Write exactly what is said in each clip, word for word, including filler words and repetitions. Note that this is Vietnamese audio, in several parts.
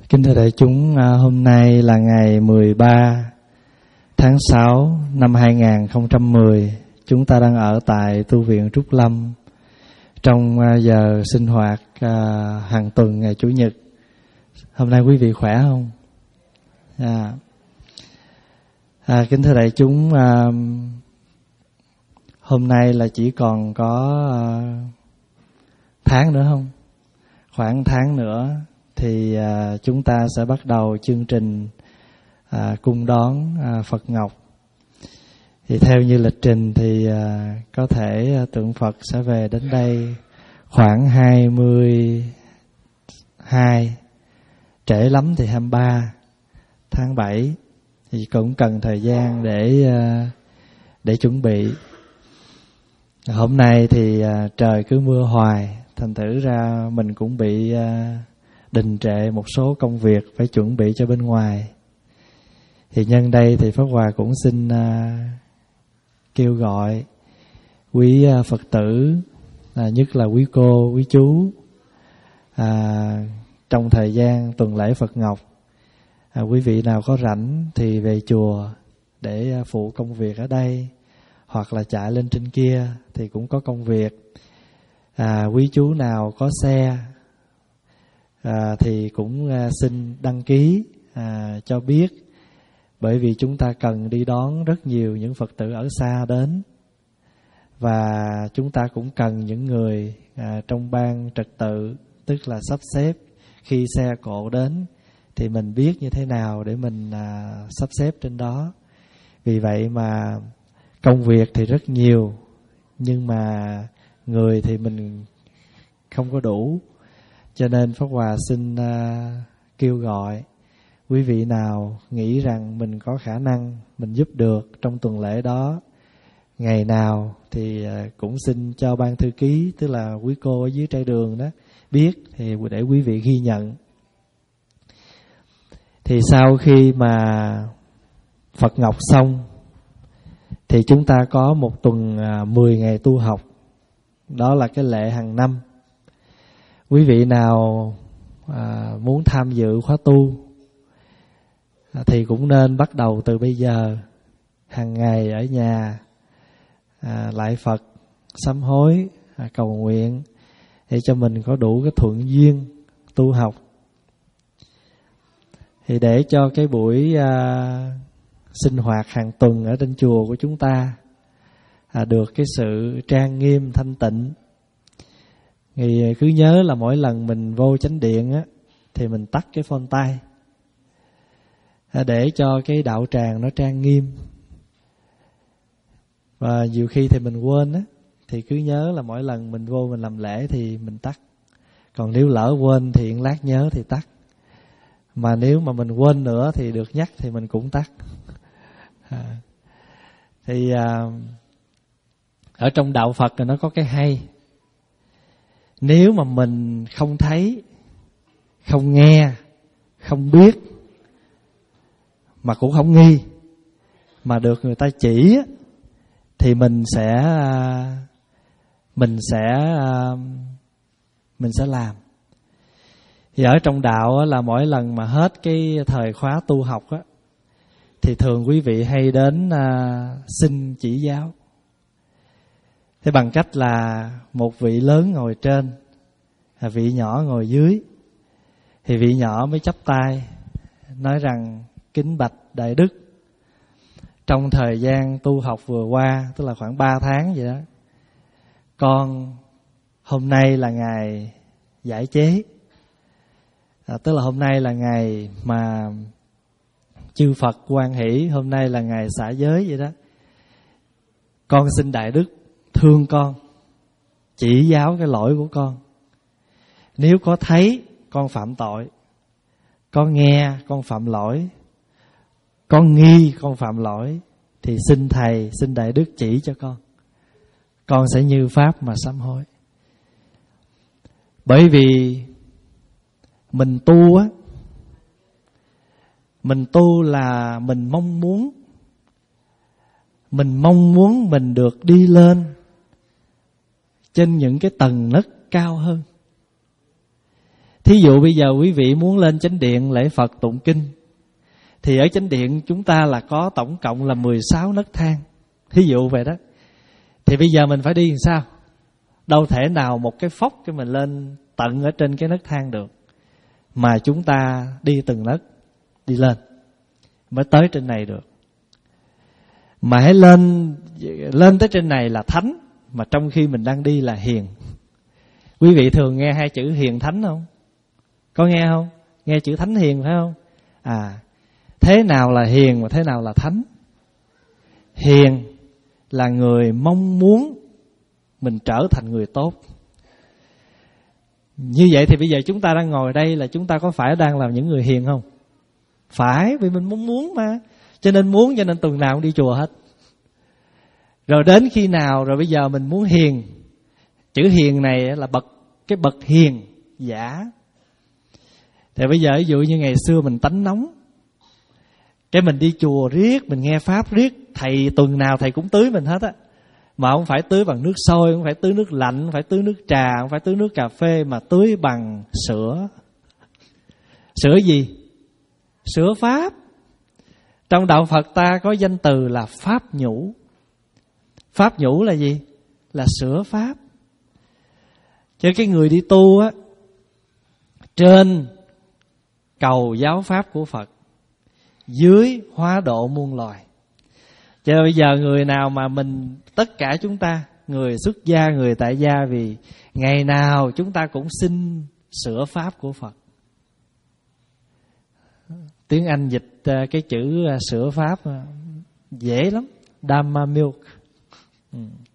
Kính thưa đại chúng, hôm nay là ngày mười ba tháng sáu năm hai nghìn không trăm mười. Chúng ta đang ở tại tu viện Trúc Lâm trong giờ sinh hoạt hàng tuần ngày Chủ nhật. Hôm nay quý vị khỏe không? À, à, kính thưa đại chúng, à, hôm nay là chỉ còn có à, tháng nữa không? Khoảng tháng nữa thì à, chúng ta sẽ bắt đầu chương trình à, cung đón à, Phật Ngọc. Thì theo như lịch trình thì à, có thể à, tượng Phật sẽ về đến đây khoảng hai mươi hai, trễ lắm thì hai mươi ba tháng bảy, thì cũng cần thời gian để à, để chuẩn bị. Hôm nay thì à, trời cứ mưa hoài, thành thử ra mình cũng bị à, đình trệ một số công việc phải chuẩn bị cho bên ngoài. Thì nhân đây thì Pháp Hòa cũng xin uh, kêu gọi quý uh, Phật tử, uh, nhất là quý cô, quý chú, uh, trong thời gian tuần lễ Phật Ngọc, uh, quý vị nào có rảnh thì về chùa để uh, phụ công việc ở đây, hoặc là chạy lên trên kia thì cũng có công việc. Uh, quý chú nào có xe À, thì cũng à, xin đăng ký à, cho biết, bởi vì chúng ta cần đi đón rất nhiều những Phật tử ở xa đến, và chúng ta cũng cần những người à, trong ban trật tự, tức là sắp xếp khi xe cộ đến thì mình biết như thế nào để mình à, sắp xếp trên đó. Vì vậy mà công việc thì rất nhiều, nhưng mà người thì mình không có đủ. Cho nên Pháp Hòa xin uh, kêu gọi quý vị nào nghĩ rằng mình có khả năng mình giúp được trong tuần lễ đó, ngày nào thì uh, cũng xin cho ban thư ký, tức là quý cô ở dưới trai đường đó biết, thì để quý vị ghi nhận. Thì sau khi mà Phật Ngọc xong thì chúng ta có một tuần uh, mười ngày tu học. Đó là cái lệ hàng năm. Quý vị nào à, muốn tham dự khóa tu à, thì cũng nên bắt đầu từ bây giờ, hàng ngày ở nhà à, lại Phật, sám hối, à, cầu nguyện để cho mình có đủ cái thuận duyên tu học. Thì để cho cái buổi à, sinh hoạt hàng tuần ở trên chùa của chúng ta à, được cái sự trang nghiêm thanh tịnh, thì cứ nhớ là mỗi lần mình vô chánh điện á, thì mình tắt cái phone tay để cho cái đạo tràng nó trang nghiêm. Và nhiều khi thì mình quên á, thì cứ nhớ là mỗi lần mình vô mình làm lễ thì mình tắt. Còn nếu lỡ quên thì lát nhớ thì tắt. Mà nếu mà mình quên nữa thì được nhắc thì mình cũng tắt. à. Thì à, ở trong đạo Phật thì nó có cái hay. Nếu mà mình không thấy, không nghe, không biết, mà cũng không nghi, mà được người ta chỉ, thì mình sẽ mình sẽ mình sẽ làm. Thì ở trong đạo là mỗi lần mà hết cái thời khóa tu học á, thì thường quý vị hay đến xin chỉ giáo. Thế bằng cách là một vị lớn ngồi trên, vị nhỏ ngồi dưới, thì vị nhỏ mới chắp tay nói rằng: kính bạch Đại Đức, trong thời gian tu học vừa qua, tức là khoảng ba tháng vậy đó, con hôm nay là ngày giải chế, à, tức là hôm nay là ngày mà chư Phật hoan hỷ, hôm nay là ngày xả giới vậy đó. Con xin Đại Đức thương con, chỉ giáo cái lỗi của con. Nếu có thấy con phạm tội, có nghe con phạm lỗi, có nghi con phạm lỗi, thì xin Thầy, xin Đại Đức chỉ cho con. Con sẽ như pháp mà sám hối. Bởi vì mình tu á, mình tu là mình mong muốn, mình mong muốn mình được đi lên trên những cái tầng nấc cao hơn. Thí dụ bây giờ quý vị muốn lên chánh điện lễ Phật tụng kinh, thì ở chánh điện chúng ta là có tổng cộng là mười sáu nấc thang. Thí dụ vậy đó. Thì bây giờ mình phải đi làm sao? Đâu thể nào một cái phốc cái mình lên tận ở trên cái nấc thang được, mà chúng ta đi từng nấc, đi lên mới tới trên này được. Mà hãy lên lên tới trên này là thánh, mà trong khi mình đang đi là hiền. Quý vị thường nghe hai chữ hiền thánh không? Có nghe không? Nghe chữ thánh hiền phải không? À, thế nào là hiền và thế nào là thánh? Hiền là người mong muốn mình trở thành người tốt. Như vậy thì bây giờ chúng ta đang ngồi đây là chúng ta có phải đang làm những người hiền không? Phải, vì mình muốn muốn mà. Cho nên muốn, cho nên tuần nào cũng đi chùa hết. Rồi đến khi nào rồi bây giờ mình muốn hiền. Chữ hiền này là bậc cái bậc hiền giả. Thì bây giờ ví dụ như ngày xưa mình tánh nóng, cái mình đi chùa riết, mình nghe pháp riết, thầy tuần nào thầy cũng tưới mình hết á. Mà không phải tưới bằng nước sôi, không phải tưới nước lạnh, không phải tưới nước trà, không phải tưới nước cà phê, mà tưới bằng sữa. Sữa gì? Sữa pháp. Trong đạo Phật ta có danh từ là pháp nhũ. Pháp nhũ là gì? Là sữa pháp. Cho cái người đi tu á, trên cầu giáo pháp của Phật, dưới hóa độ muôn loài. Cho nên bây giờ người nào mà mình, tất cả chúng ta, người xuất gia, người tại gia, vì ngày nào chúng ta cũng xin sữa pháp của Phật. Tiếng Anh dịch cái chữ sữa pháp dễ lắm, Dhamma milk. Ừ.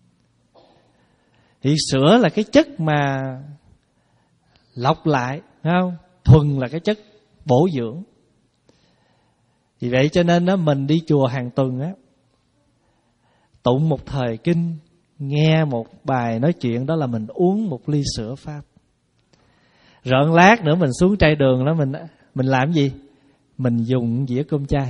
Thì sữa là cái chất mà lọc lại, phải không? Thuần là cái chất bổ dưỡng. Vì vậy cho nên đó, mình đi chùa hàng tuần á, tụng một thời kinh, nghe một bài nói chuyện, đó là mình uống một ly sữa pháp. Rồi lát nữa mình xuống trai đường đó, mình mình làm gì? Mình dùng dĩa cơm chay.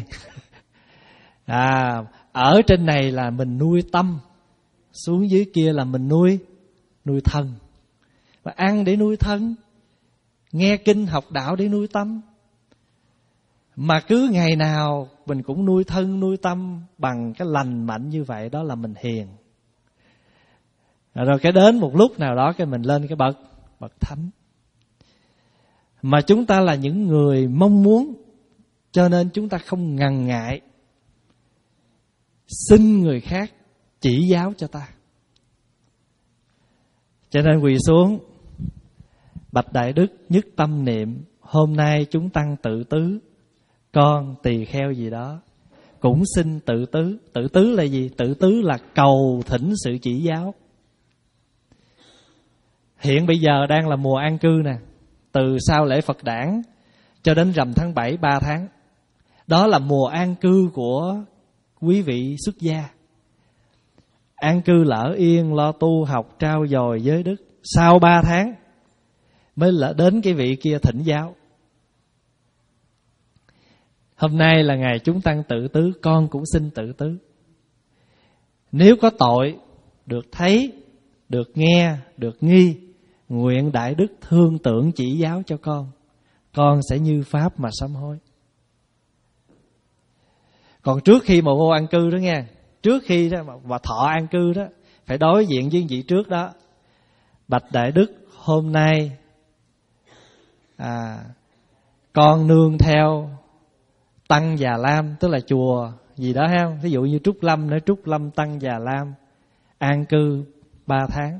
À, ở trên này là mình nuôi tâm, xuống dưới kia là mình nuôi nuôi thân. Và ăn để nuôi thân, nghe kinh học đạo để nuôi tâm. Mà cứ ngày nào mình cũng nuôi thân nuôi tâm bằng cái lành mạnh như vậy, đó là mình hiền. Rồi cái đến một lúc nào đó cái mình lên cái bậc bậc thánh. Mà chúng ta là những người mong muốn, cho nên chúng ta không ngần ngại xin người khác chỉ giáo cho ta. Cho nên quỳ xuống, bạch Đại Đức, nhất tâm niệm, hôm nay chúng tăng tự tứ, con tỳ kheo gì đó cũng xin tự tứ. Tự tứ là gì? Tự tứ là cầu thỉnh sự chỉ giáo. Hiện bây giờ đang là mùa an cư nè, từ sau lễ Phật đản cho đến rằm tháng bảy, ba tháng. Đó là mùa an cư của quý vị xuất gia. An cư lỡ yên, lo tu học, trao dồi giới đức. Sau ba tháng mới là đến cái vị kia thỉnh giáo. Hôm nay là ngày chúng tăng tự tứ, con cũng xin tự tứ. Nếu có tội, được thấy, được nghe, được nghi, nguyện Đại Đức thương tưởng chỉ giáo cho con, con sẽ như pháp mà sám hối. Còn trước khi mà vô an cư đó nghe, trước khi đó mà thọ an cư đó, phải đối diện với vị trước đó. Bạch Đại Đức, hôm nay à, con nương theo Tăng Già Lam, tức là chùa gì đó ha, ví dụ như Trúc Lâm nữa, Trúc Lâm Tăng Già Lam an cư ba tháng.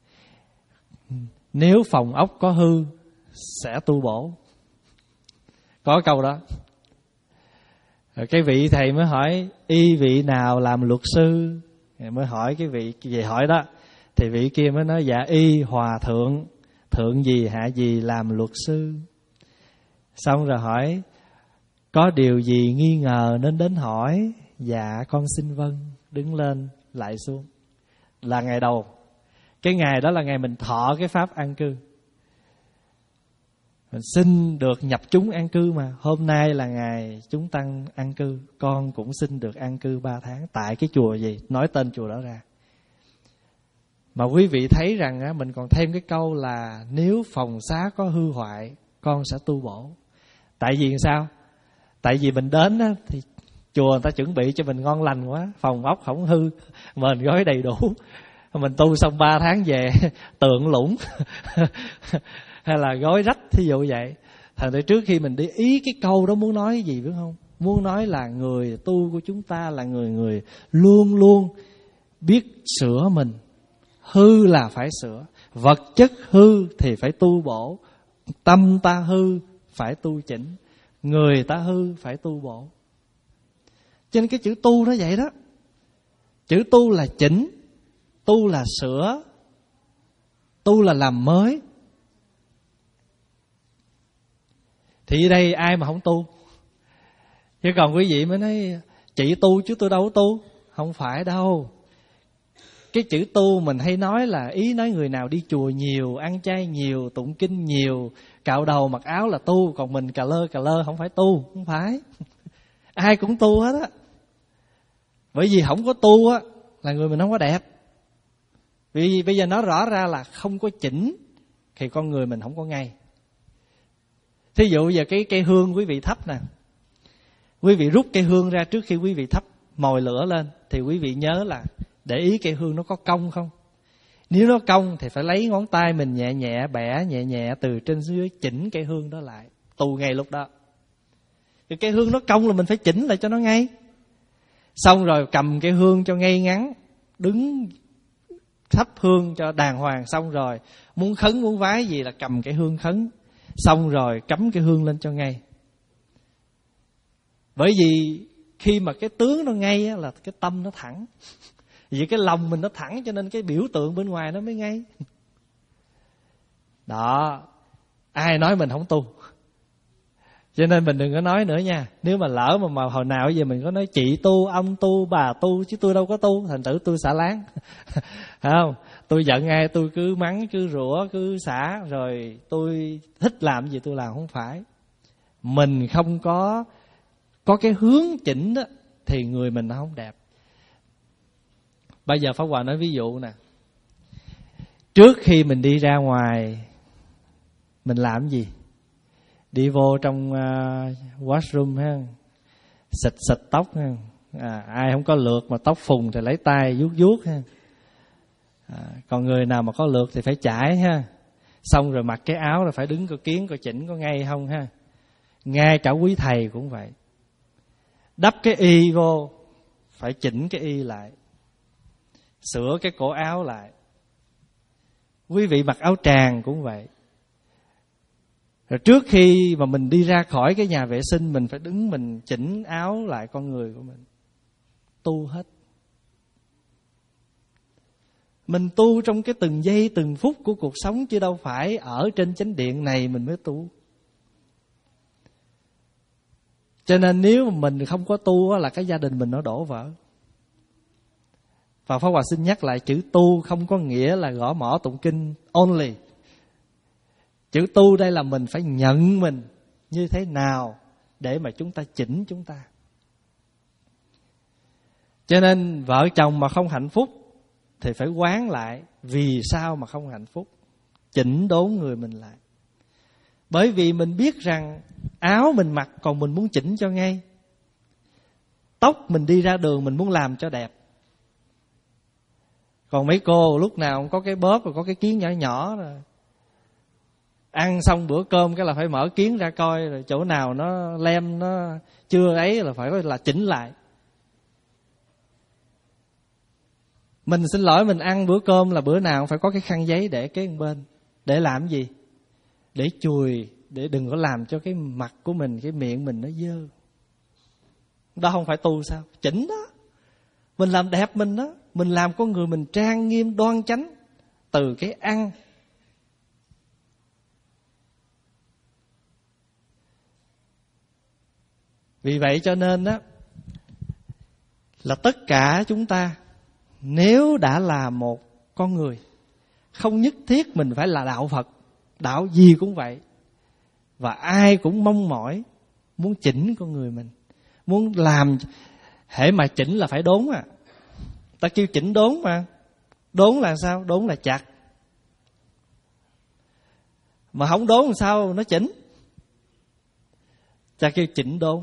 Nếu phòng ốc có hư sẽ tu bổ. Có câu đó. Rồi cái vị thầy mới hỏi y vị nào làm luật sư, mới hỏi cái vị về hỏi đó, thì vị kia mới nói dạ y hòa thượng, thượng gì hạ gì làm luật sư. Xong rồi hỏi có điều gì nghi ngờ nên đến hỏi. Dạ con xin vâng. Đứng lên lại xuống. Là ngày đầu. Cái ngày đó là ngày mình thọ cái pháp an cư. Mình xin được nhập chúng an cư mà. Hôm nay là ngày chúng tăng an cư, con cũng xin được an cư ba tháng. Tại cái chùa gì? Nói tên chùa đó ra. Mà quý vị thấy rằng á, mình còn thêm cái câu là nếu phòng xá có hư hoại con sẽ tu bổ. Tại vì sao? Tại vì mình đến á, thì chùa người ta chuẩn bị cho mình ngon lành quá, phòng ốc không hư, mền gói đầy đủ. Mình tu xong ba tháng về tượng lũng hay là gói rách, thí dụ vậy. Thành ra trước khi mình đi, ý cái câu đó muốn nói gì biết không? Muốn nói là người tu của chúng ta là người người luôn luôn biết sửa mình. Hư là phải sửa, vật chất hư thì phải tu bổ, tâm ta hư phải tu chỉnh, người ta hư phải tu bổ. Cho nên cái chữ tu nó vậy đó. Chữ tu là chỉnh, tu là sửa, tu là làm mới. Thì ở đây ai mà không tu? Chứ còn quý vị mới nói chị tu chứ tôi đâu có tu. Không phải đâu. Cái chữ tu mình hay nói là ý nói người nào đi chùa nhiều, ăn chay nhiều, tụng kinh nhiều, cạo đầu mặc áo là tu. Còn mình cà lơ cà lơ không phải tu. Không phải. Ai cũng tu hết á. Bởi vì không có tu á là người mình không có đẹp. Vì bây giờ nói rõ ra là không có chỉnh thì con người mình không có ngay. Thí dụ giờ cái cây hương quý vị thắp nè, quý vị rút cây hương ra trước khi quý vị thắp mồi lửa lên, thì quý vị nhớ là để ý cây hương nó có cong không. Nếu nó cong thì phải lấy ngón tay mình nhẹ nhẹ bẻ nhẹ nhẹ từ trên dưới chỉnh cây hương đó lại, tu ngay lúc đó. Cái cây hương nó cong là mình phải chỉnh lại cho nó ngay. Xong rồi cầm cây hương cho ngay ngắn, đứng thắp hương cho đàng hoàng. Xong rồi muốn khấn muốn vái gì là cầm cây hương khấn. Xong rồi cắm cái hương lên cho ngay. Bởi vì khi mà cái tướng nó ngay á, là cái tâm nó thẳng. Vì cái lòng mình nó thẳng cho nên cái biểu tượng bên ngoài nó mới ngay. Đó. Ai nói mình không tu. Cho nên mình đừng có nói nữa nha. Nếu mà lỡ mà, mà hồi nào giờ mình có nói chị tu, ông tu, bà tu, chứ tôi đâu có tu. Thành thử tôi xả láng. Không? Tôi giận ai tôi cứ mắng, cứ rủa, cứ xả. Rồi tôi thích làm gì tôi làm. Không phải. Mình không có Có cái hướng chỉnh đó thì người mình nó không đẹp. Bây giờ Pháp Hòa nói ví dụ nè. Trước khi mình đi ra ngoài, mình làm gì? Đi vô trong uh, washroom ha, xịt xịt tóc ha. À, ai không có lượt mà tóc phùng thì lấy tay vuốt vuốt ha. À, còn người nào mà có lượt thì phải chải ha. Xong rồi mặc cái áo là phải đứng coi kiến coi chỉnh có ngay không ha. Ngay cả quý thầy cũng vậy. Đắp cái y vô phải chỉnh cái y lại, sửa cái cổ áo lại. Quý vị mặc áo tràng cũng vậy. Rồi trước khi mà mình đi ra khỏi cái nhà vệ sinh, mình phải đứng mình chỉnh áo lại con người của mình. Tu hết. Mình tu trong cái từng giây từng phút của cuộc sống, chứ đâu phải ở trên chánh điện này mình mới tu. Cho nên nếu mà mình không có tu là cái gia đình mình nó đổ vỡ. Và Pháp Hòa xin nhắc lại, chữ tu không có nghĩa là gõ mõ tụng kinh only. Chữ tu đây là mình phải nhận mình như thế nào để mà chúng ta chỉnh chúng ta. Cho nên vợ chồng mà không hạnh phúc thì phải quán lại vì sao mà không hạnh phúc. Chỉnh đốn người mình lại. Bởi vì mình biết rằng áo mình mặc còn mình muốn chỉnh cho ngay. Tóc mình đi ra đường mình muốn làm cho đẹp. Còn mấy cô lúc nào cũng có cái bóp rồi có cái kiến nhỏ nhỏ rồi. Ăn xong bữa cơm cái là phải mở kiến ra coi, rồi chỗ nào nó lem nó chưa ấy là phải là chỉnh lại. Mình xin lỗi, mình ăn bữa cơm là bữa nào cũng phải có cái khăn giấy để kế bên. Để làm gì? Để chùi, để đừng có làm cho cái mặt của mình, cái miệng mình nó dơ. Đó không phải tu sao? Chỉnh đó. Mình làm đẹp mình đó. Mình làm con người mình trang nghiêm đoan chánh. Từ cái ăn. Vì vậy cho nên đó, là tất cả chúng ta nếu đã là một con người, không nhất thiết mình phải là đạo Phật. Đạo gì cũng vậy. Và ai cũng mong mỏi muốn chỉnh con người mình, muốn làm. Hễ mà chỉnh là phải đốn à. Ta kêu chỉnh đốn mà. Đốn là sao? Đốn là chặt. Mà không đốn làm sao nó chỉnh? Ta kêu chỉnh đốn.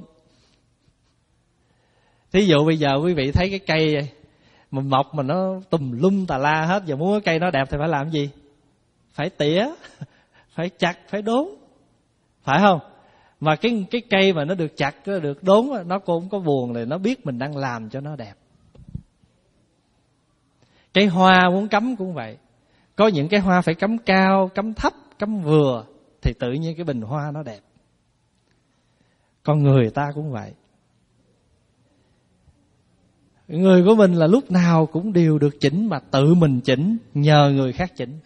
Thí dụ bây giờ quý vị thấy cái cây mà mọc mà nó tùm lum tà la hết, giờ muốn cái cây nó đẹp thì phải làm gì? Phải tỉa, phải chặt, phải đốn, phải không? Mà cái cái cây mà nó được chặt, nó được đốn, nó cũng có buồn, thì nó biết mình đang làm cho nó đẹp. Cái hoa muốn cắm cũng vậy. Có những cái hoa phải cắm cao, cắm thấp, cắm vừa, thì tự nhiên cái bình hoa nó đẹp. Con người ta cũng vậy. Người của mình là lúc nào cũng đều được chỉnh, mà tự mình chỉnh, nhờ người khác chỉnh.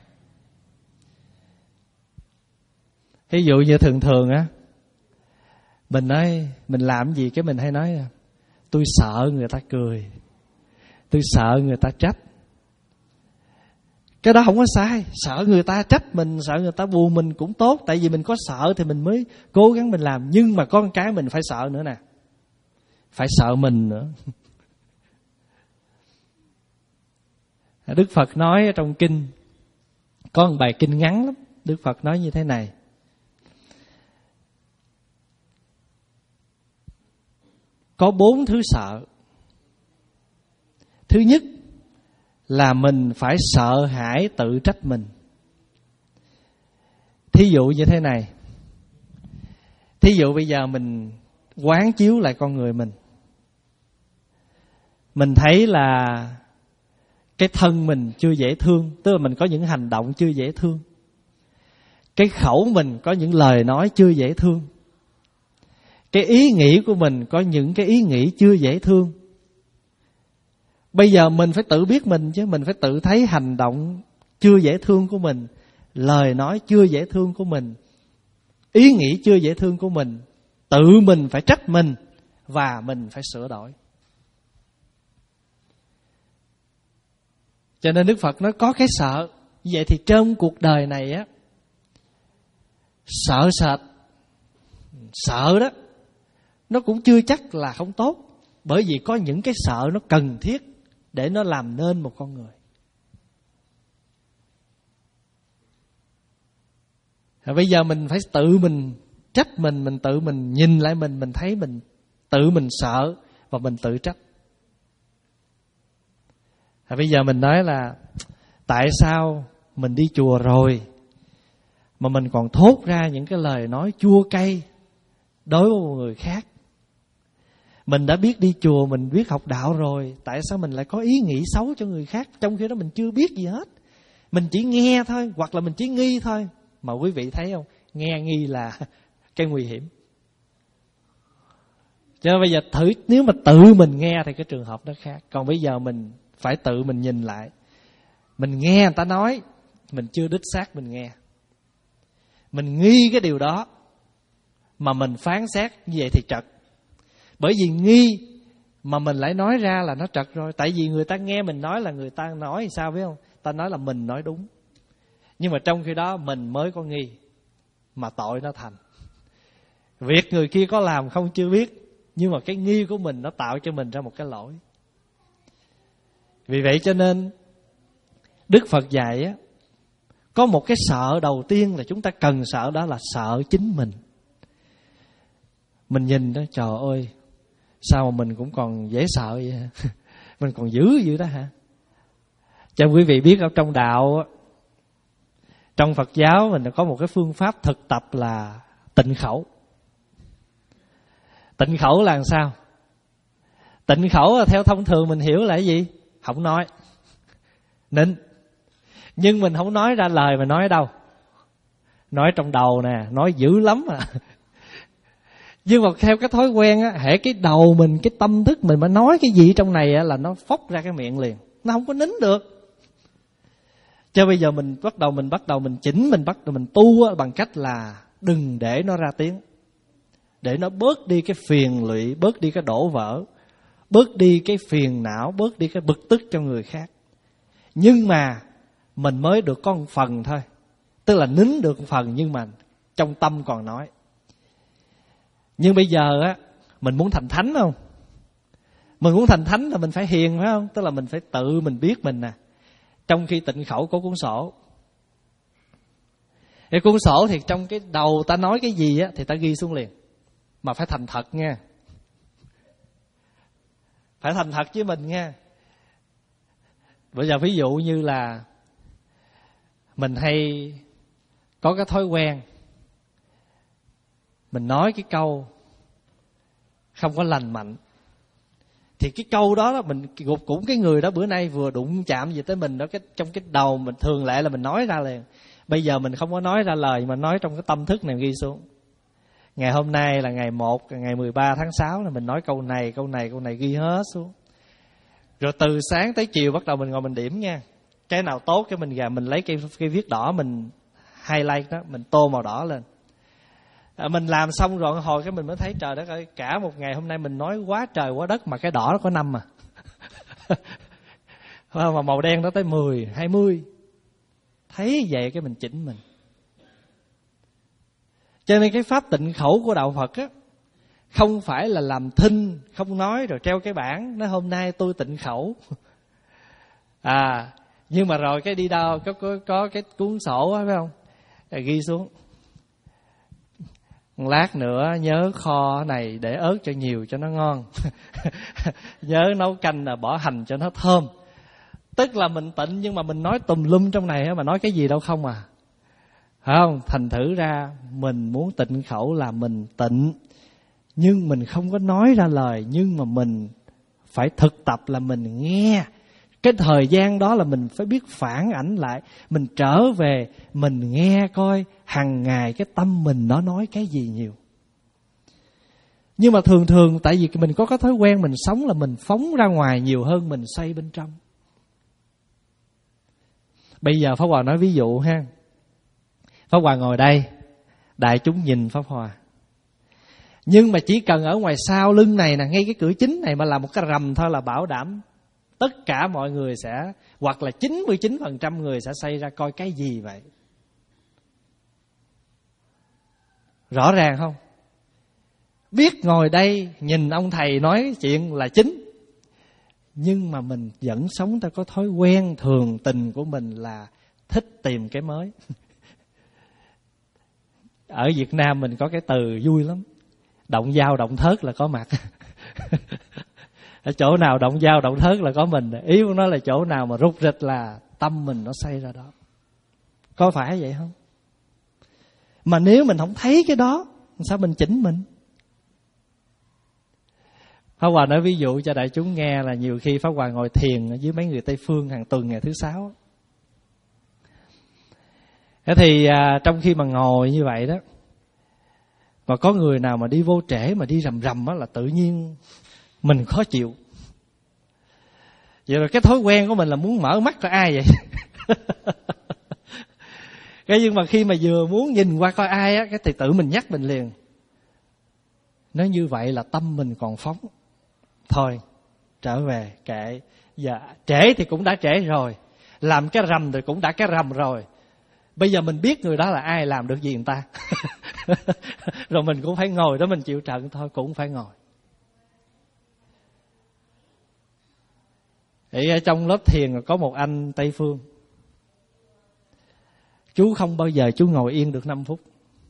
Ví dụ như thường thường á, mình nói mình làm gì cái mình hay nói tôi sợ người ta cười, tôi sợ người ta trách. Cái đó không có sai. Sợ người ta trách mình, sợ người ta buồn mình cũng tốt. Tại vì mình có sợ thì mình mới cố gắng mình làm. Nhưng mà có một cái mình phải sợ nữa nè, phải sợ mình nữa. Đức Phật nói ở trong kinh, có một bài kinh ngắn lắm. Đức Phật nói như thế này: có bốn thứ sợ. Thứ nhất là mình phải sợ hãi tự trách mình. Thí dụ như thế này. Thí dụ bây giờ mình quán chiếu lại con người mình, mình thấy là cái thân mình chưa dễ thương, tức là mình có những hành động chưa dễ thương. Cái khẩu mình có những lời nói chưa dễ thương. Cái ý nghĩ của mình có những cái ý nghĩ chưa dễ thương. Bây giờ mình phải tự biết mình chứ, mình phải tự thấy hành động chưa dễ thương của mình, lời nói chưa dễ thương của mình, ý nghĩ chưa dễ thương của mình. Tự mình phải trách mình và mình phải sửa đổi. Cho nên Đức Phật nói có cái sợ. Vậy thì trong cuộc đời này á, sợ sệt, sợ đó, nó cũng chưa chắc là không tốt. Bởi vì có những cái sợ nó cần thiết để nó làm nên một con người. Rồi bây giờ mình phải tự mình trách mình, mình tự mình nhìn lại mình, mình thấy mình tự mình sợ và mình tự trách. Rồi bây giờ mình nói là tại sao mình đi chùa rồi mà mình còn thốt ra những cái lời nói chua cay đối với một người khác? Mình đã biết đi chùa, mình biết học đạo rồi, tại sao mình lại có ý nghĩ xấu cho người khác, trong khi đó mình chưa biết gì hết. Mình chỉ nghe thôi, hoặc là mình chỉ nghi thôi. Mà quý vị thấy không, nghe nghi là cái nguy hiểm. Cho nên bây giờ thử, nếu mà tự mình nghe thì cái trường hợp nó khác. Còn bây giờ mình phải tự mình nhìn lại. Mình nghe người ta nói, mình chưa đích xác mình nghe. Mình nghi cái điều đó mà mình phán xét như vậy thì trật. Bởi vì nghi mà mình lại nói ra là nó trật rồi. Tại vì người ta nghe mình nói là người ta nói thì sao biết không? Ta nói là mình nói đúng. Nhưng mà trong khi đó mình mới có nghi, mà tội nó thành. Việc người kia có làm không chưa biết, nhưng mà cái nghi của mình nó tạo cho mình ra một cái lỗi. Vì vậy cho nên Đức Phật dạy á, có một cái sợ đầu tiên là chúng ta cần sợ, đó là sợ chính mình. Mình nhìn đó, trời ơi, sao mà mình cũng còn dễ sợ vậy hả? Mình còn dữ vậy đó hả? Cho quý vị biết ở trong đạo, trong Phật giáo mình có một cái phương pháp thực tập là tịnh khẩu. Tịnh khẩu là làm sao? Tịnh khẩu là theo thông thường mình hiểu là cái gì? Không nói, nín. Nhưng mình không nói ra lời mà nói ở đâu? Nói trong đầu nè, nói dữ lắm à. Nhưng mà theo cái thói quen á, hễ cái đầu mình, cái tâm thức mình mà nói cái gì trong này á, là nó phốc ra cái miệng liền. Nó không có nín được. Cho bây giờ mình bắt đầu mình bắt đầu mình chỉnh, mình bắt đầu mình tu á, bằng cách là đừng để nó ra tiếng, để nó bớt đi cái phiền lụy, bớt đi cái đổ vỡ, bớt đi cái phiền não, bớt đi cái bực tức cho người khác. Nhưng mà mình mới được có một phần thôi, tức là nín được một phần, nhưng mà trong tâm còn nói. Nhưng bây giờ á, mình muốn thành thánh không? Mình muốn thành thánh là mình phải hiền, phải không? Tức là mình phải tự mình biết mình nè. Trong khi tịnh khẩu có cuốn sổ, cái cuốn sổ thì trong cái đầu ta nói cái gì á thì ta ghi xuống liền. Mà phải thành thật nha. Phải thành thật với mình nha. Bây giờ ví dụ như là mình hay có cái thói quen mình nói cái câu không có lành mạnh, thì cái câu đó, đó mình gục cũng cái người đó bữa nay vừa đụng chạm gì tới mình đó, cái trong cái đầu mình thường lệ là mình nói ra liền. Bây giờ mình không có nói ra lời mà nói trong cái tâm thức này ghi xuống. Ngày hôm nay là ngày một, ngày mười ba tháng sáu là mình nói câu này, câu này, câu này ghi hết xuống. Rồi từ sáng tới chiều bắt đầu mình ngồi mình điểm nha. Cái nào tốt cái mình gà mình lấy cây, cây viết đỏ mình highlight đó, mình tô màu đỏ lên. À, mình làm xong rồi hồi cái mình mới thấy trời đất ơi, cả một ngày hôm nay mình nói quá trời quá đất mà cái đỏ nó có năm mà. Mà màu đen nó tới mười, hai mươi. Thấy vậy cái mình chỉnh mình. Cho nên cái pháp tịnh khẩu của đạo Phật á, không phải là làm thinh, không nói rồi treo cái bảng nói hôm nay tôi tịnh khẩu. À, nhưng mà rồi cái đi đâu có có, có cái cuốn sổ á, phải không? À, ghi xuống. Lát nữa nhớ kho này để ớt cho nhiều cho nó ngon. Nhớ nấu canh là bỏ hành cho nó thơm. Tức là mình tịnh nhưng mà mình nói tùm lum trong này mà nói cái gì đâu không à. Phải không? Thành thử ra mình muốn tịnh khẩu là mình tịnh, nhưng mình không có nói ra lời, nhưng mà mình phải thực tập là mình nghe. Cái thời gian đó là mình phải biết phản ảnh lại, mình trở về, mình nghe coi hàng ngày cái tâm mình nó nói cái gì nhiều. Nhưng mà thường thường tại vì mình có cái thói quen mình sống là mình phóng ra ngoài nhiều hơn mình xoay bên trong. Bây giờ Pháp Hòa nói ví dụ ha. Pháp Hòa ngồi đây, đại chúng nhìn Pháp Hòa. Nhưng mà chỉ cần ở ngoài sau lưng này nè, ngay cái cửa chính này mà làm một cái rầm thôi là bảo đảm tất cả mọi người sẽ, hoặc là chín mươi chín phần trăm người sẽ xây ra coi cái gì vậy. Rõ ràng không? Biết ngồi đây nhìn ông thầy nói chuyện là chính, nhưng mà mình vẫn sống ta có thói quen thường tình của mình là thích tìm cái mới. Ở Việt Nam mình có cái từ vui lắm, động dao động thớt là có mặt. Ở chỗ nào động dao động thớt là có mình. Ý của nó là chỗ nào mà rục rịch là tâm mình nó xây ra đó. Có phải vậy không? Mà nếu mình không thấy cái đó, sao mình chỉnh mình? Pháp Hòa nói ví dụ cho đại chúng nghe là nhiều khi Pháp Hòa ngồi thiền với mấy người Tây Phương hàng tuần ngày thứ sáu. Thế thì à, trong khi mà ngồi như vậy đó, mà có người nào mà đi vô trễ mà đi rầm rầm á là tự nhiên mình khó chịu. Vậy rồi cái thói quen của mình là muốn mở mắt coi ai vậy. Cái nhưng mà khi mà vừa muốn nhìn qua coi ai á, cái thì tự mình nhắc mình liền. Nói như vậy là tâm mình còn phóng. Thôi trở về kệ. Giờ trễ thì cũng đã trễ rồi, làm cái rầm thì cũng đã cái rầm rồi. Bây giờ mình biết người đó là ai, làm được gì người ta. Rồi mình cũng phải ngồi đó mình chịu trận thôi, cũng phải ngồi. Thì ở trong lớp thiền có một anh Tây Phương. Chú không bao giờ chú ngồi yên được năm phút.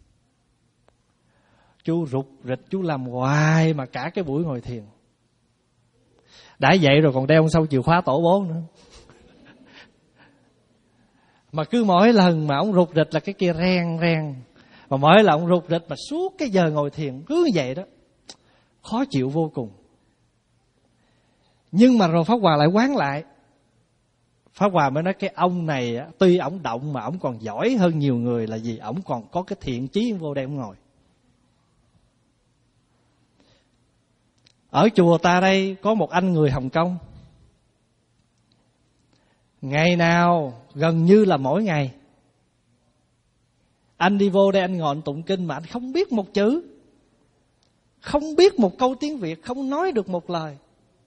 Chú rục rịch, chú làm hoài mà cả cái buổi ngồi thiền. Đã vậy rồi còn đeo sau chìa khóa tổ bốn nữa. Mà cứ mỗi lần mà ông rục rịch là cái kia ren ren. Mà mỗi lần ông rục rịch mà suốt cái giờ ngồi thiền cứ như vậy đó, khó chịu vô cùng. Nhưng mà rồi Pháp Hòa lại quán lại. Pháp Hòa mới nói cái ông này tuy ổng động mà ổng còn giỏi hơn nhiều người là gì? Ổng còn có cái thiện chí vô đây ổng ngồi. Ở chùa ta đây có một anh người Hồng Kông. Ngày nào gần như là mỗi ngày anh đi vô đây anh ngồi anh tụng kinh mà anh không biết một chữ, không biết một câu tiếng Việt, không nói được một lời.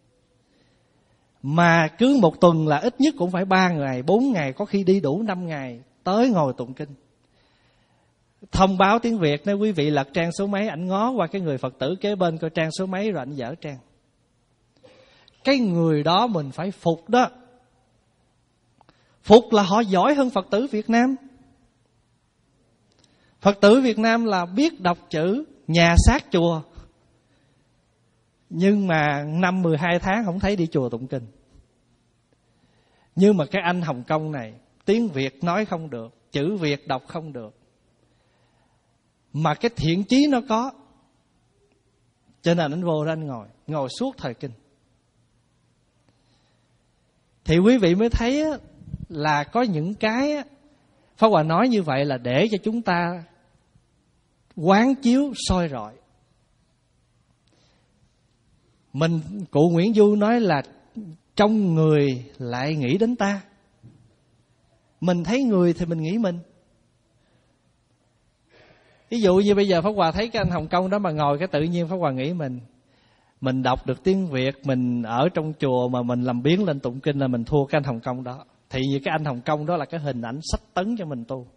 Mà cứ một tuần là ít nhất cũng phải ba ngày, bốn ngày, có khi đi đủ năm ngày tới ngồi tụng kinh. Thông báo tiếng Việt, nếu quý vị lật trang số mấy, ảnh ngó qua cái người Phật tử kế bên coi trang số mấy rồi ảnh dở trang. Cái người đó mình phải phục đó. Phục là họ giỏi hơn Phật tử Việt Nam. Phật tử Việt Nam là biết đọc chữ nhà sát chùa. Nhưng mà năm mười hai tháng không thấy đi chùa tụng kinh. Nhưng mà cái anh Hồng Kông này, tiếng Việt nói không được, chữ Việt đọc không được, mà cái thiện chí nó có. Cho nên anh vô đó anh ngồi, ngồi suốt thời kinh. Thì quý vị mới thấy là có những cái Pháp Hòa nói như vậy là để cho chúng ta quán chiếu soi rọi. Mình, cụ Nguyễn Du nói là trong người lại nghĩ đến ta. Mình thấy người thì mình nghĩ mình. Ví dụ như bây giờ Pháp Hòa thấy cái anh Hồng Kông đó mà ngồi, cái tự nhiên Pháp Hòa nghĩ mình. Mình đọc được tiếng Việt, mình ở trong chùa mà mình làm biến lên tụng kinh là mình thua cái anh Hồng Kông đó. Thì cái anh Hồng Kông đó là cái hình ảnh sách tấn cho mình tu.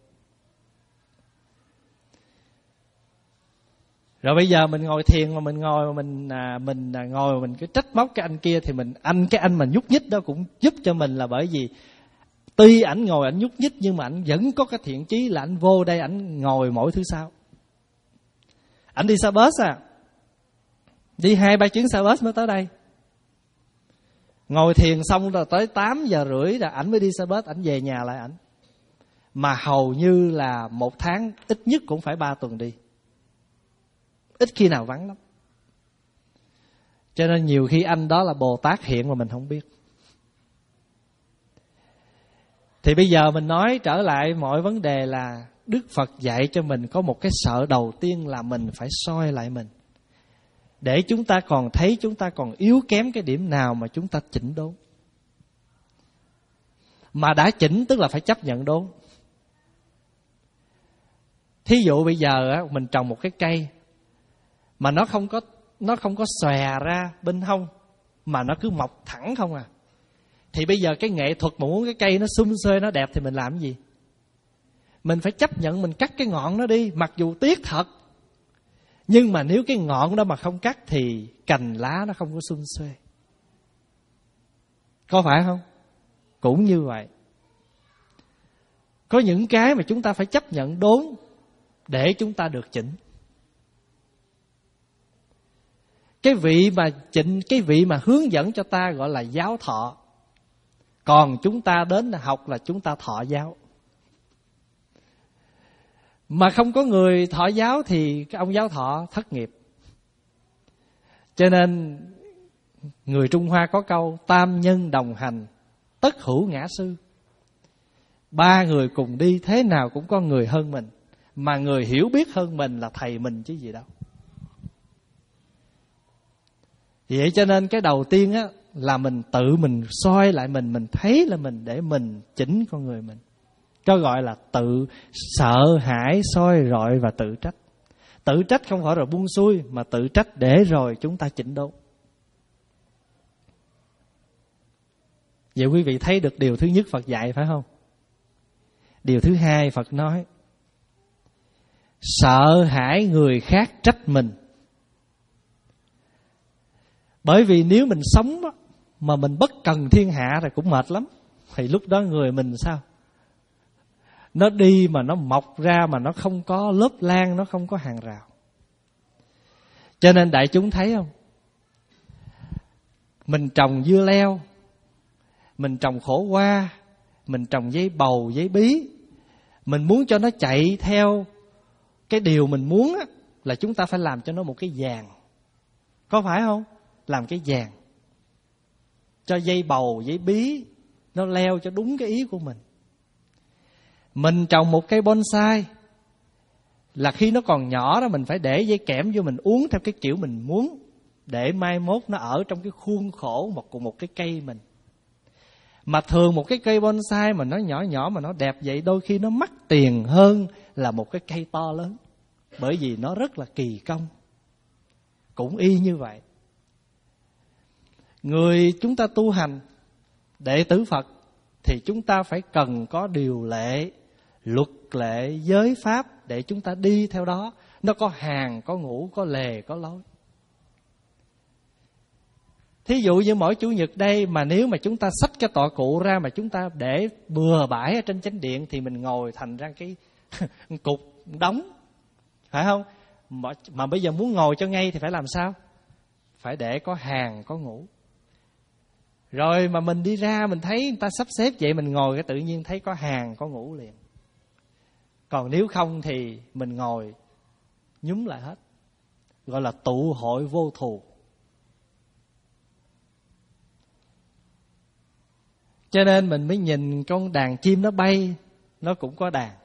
Rồi bây giờ mình ngồi thiền mà mình ngồi mà mình à, mình à, ngồi mà mình cứ trách móc cái anh kia, thì mình anh cái anh mà nhúc nhích đó cũng giúp cho mình, là bởi vì tuy ảnh ngồi ảnh nhúc nhích nhưng mà ảnh vẫn có cái thiện chí là ảnh vô đây ảnh ngồi mỗi thứ Sáu. Ảnh đi xa bus à, đi hai ba chuyến xa bus mới tới đây. Ngồi thiền xong rồi tới tám giờ rưỡi là ảnh mới đi xa bus, ảnh về nhà lại ảnh. Mà hầu như là một tháng ít nhất cũng phải ba tuần đi, ít khi nào vắng lắm. Cho nên nhiều khi anh đó là Bồ Tát hiện mà mình không biết. Thì bây giờ mình nói trở lại mọi vấn đề là Đức Phật dạy cho mình có một cái sợ đầu tiên là mình phải soi lại mình, để chúng ta còn thấy chúng ta còn yếu kém cái điểm nào mà chúng ta chỉnh đốn. Mà đã chỉnh tức là phải chấp nhận đốn. Thí dụ bây giờ mình trồng một cái cây mà nó không có nó không có xòe ra bên hông, mà nó cứ mọc thẳng không à. Thì bây giờ cái nghệ thuật mà muốn cái cây nó sum xuê, nó đẹp thì mình làm cái gì? Mình phải chấp nhận mình cắt cái ngọn nó đi, mặc dù tiếc thật. Nhưng mà nếu cái ngọn đó mà không cắt thì cành lá nó không có sum xuê. Có phải không? Cũng như vậy. Có những cái mà chúng ta phải chấp nhận đốn để chúng ta được chỉnh. Cái vị mà chỉnh, cái vị mà hướng dẫn cho ta gọi là giáo thọ. Còn chúng ta đến học là chúng ta thọ giáo. Mà không có người thọ giáo thì cái ông giáo thọ thất nghiệp. Cho nên người Trung Hoa có câu tam nhân đồng hành, tất hữu ngã sư. Ba người cùng đi thế nào cũng có người hơn mình. Mà người hiểu biết hơn mình là thầy mình chứ gì đâu. Vậy cho nên cái đầu tiên á là mình tự mình soi lại mình, mình thấy là mình để mình chỉnh con người mình. Có gọi là tự sợ hãi, soi rọi và tự trách. Tự trách không phải rồi buông xuôi, mà tự trách để rồi chúng ta chỉnh đốn. Vậy quý vị thấy được điều thứ nhất Phật dạy phải không? Điều thứ hai Phật nói, sợ hãi người khác trách mình. Bởi vì nếu mình sống mà mình bất cần thiên hạ rồi cũng mệt lắm. Thì lúc đó người mình sao? Nó đi mà nó mọc ra mà nó không có lớp lan, nó không có hàng rào. Cho nên đại chúng thấy không? Mình trồng dưa leo, mình trồng khổ qua, mình trồng giấy bầu, giấy bí. Mình muốn cho nó chạy theo cái điều mình muốn á, là chúng ta phải làm cho nó một cái vàng. Có phải không? Làm cái vàng cho dây bầu, giấy bí nó leo cho đúng cái ý của mình. Mình trồng một cây bonsai là khi nó còn nhỏ đó mình phải để dây kẽm vô, mình uống theo cái kiểu mình muốn, để mai mốt nó ở trong cái khuôn khổ một của một cái cây mình. Mà thường một cái cây bonsai mà nó nhỏ nhỏ mà nó đẹp vậy, đôi khi nó mắc tiền hơn là một cái cây to lớn, bởi vì nó rất là kỳ công. Cũng y như vậy, người chúng ta tu hành đệ tử Phật thì chúng ta phải cần có điều lệ, luật lệ, giới pháp để chúng ta đi theo đó. Nó có hàng, có ngũ, có lề, có lối. Thí dụ như mỗi Chủ nhật đây mà nếu mà chúng ta xách cái tọa cụ ra mà chúng ta để bừa bãi ở trên chánh điện thì mình ngồi thành ra cái cục đóng, phải không? Mà, mà bây giờ muốn ngồi cho ngay thì phải làm sao? phải để có hàng có ngủ. Rồi mà mình đi ra mình thấy người ta sắp xếp vậy, mình ngồi cái tự nhiên thấy có hàng có ngủ liền. Còn nếu không thì mình ngồi nhúm lại hết, gọi là tụ hội vô thù. Cho nên mình mới nhìn con đàn chim nó bay, nó cũng có đàn.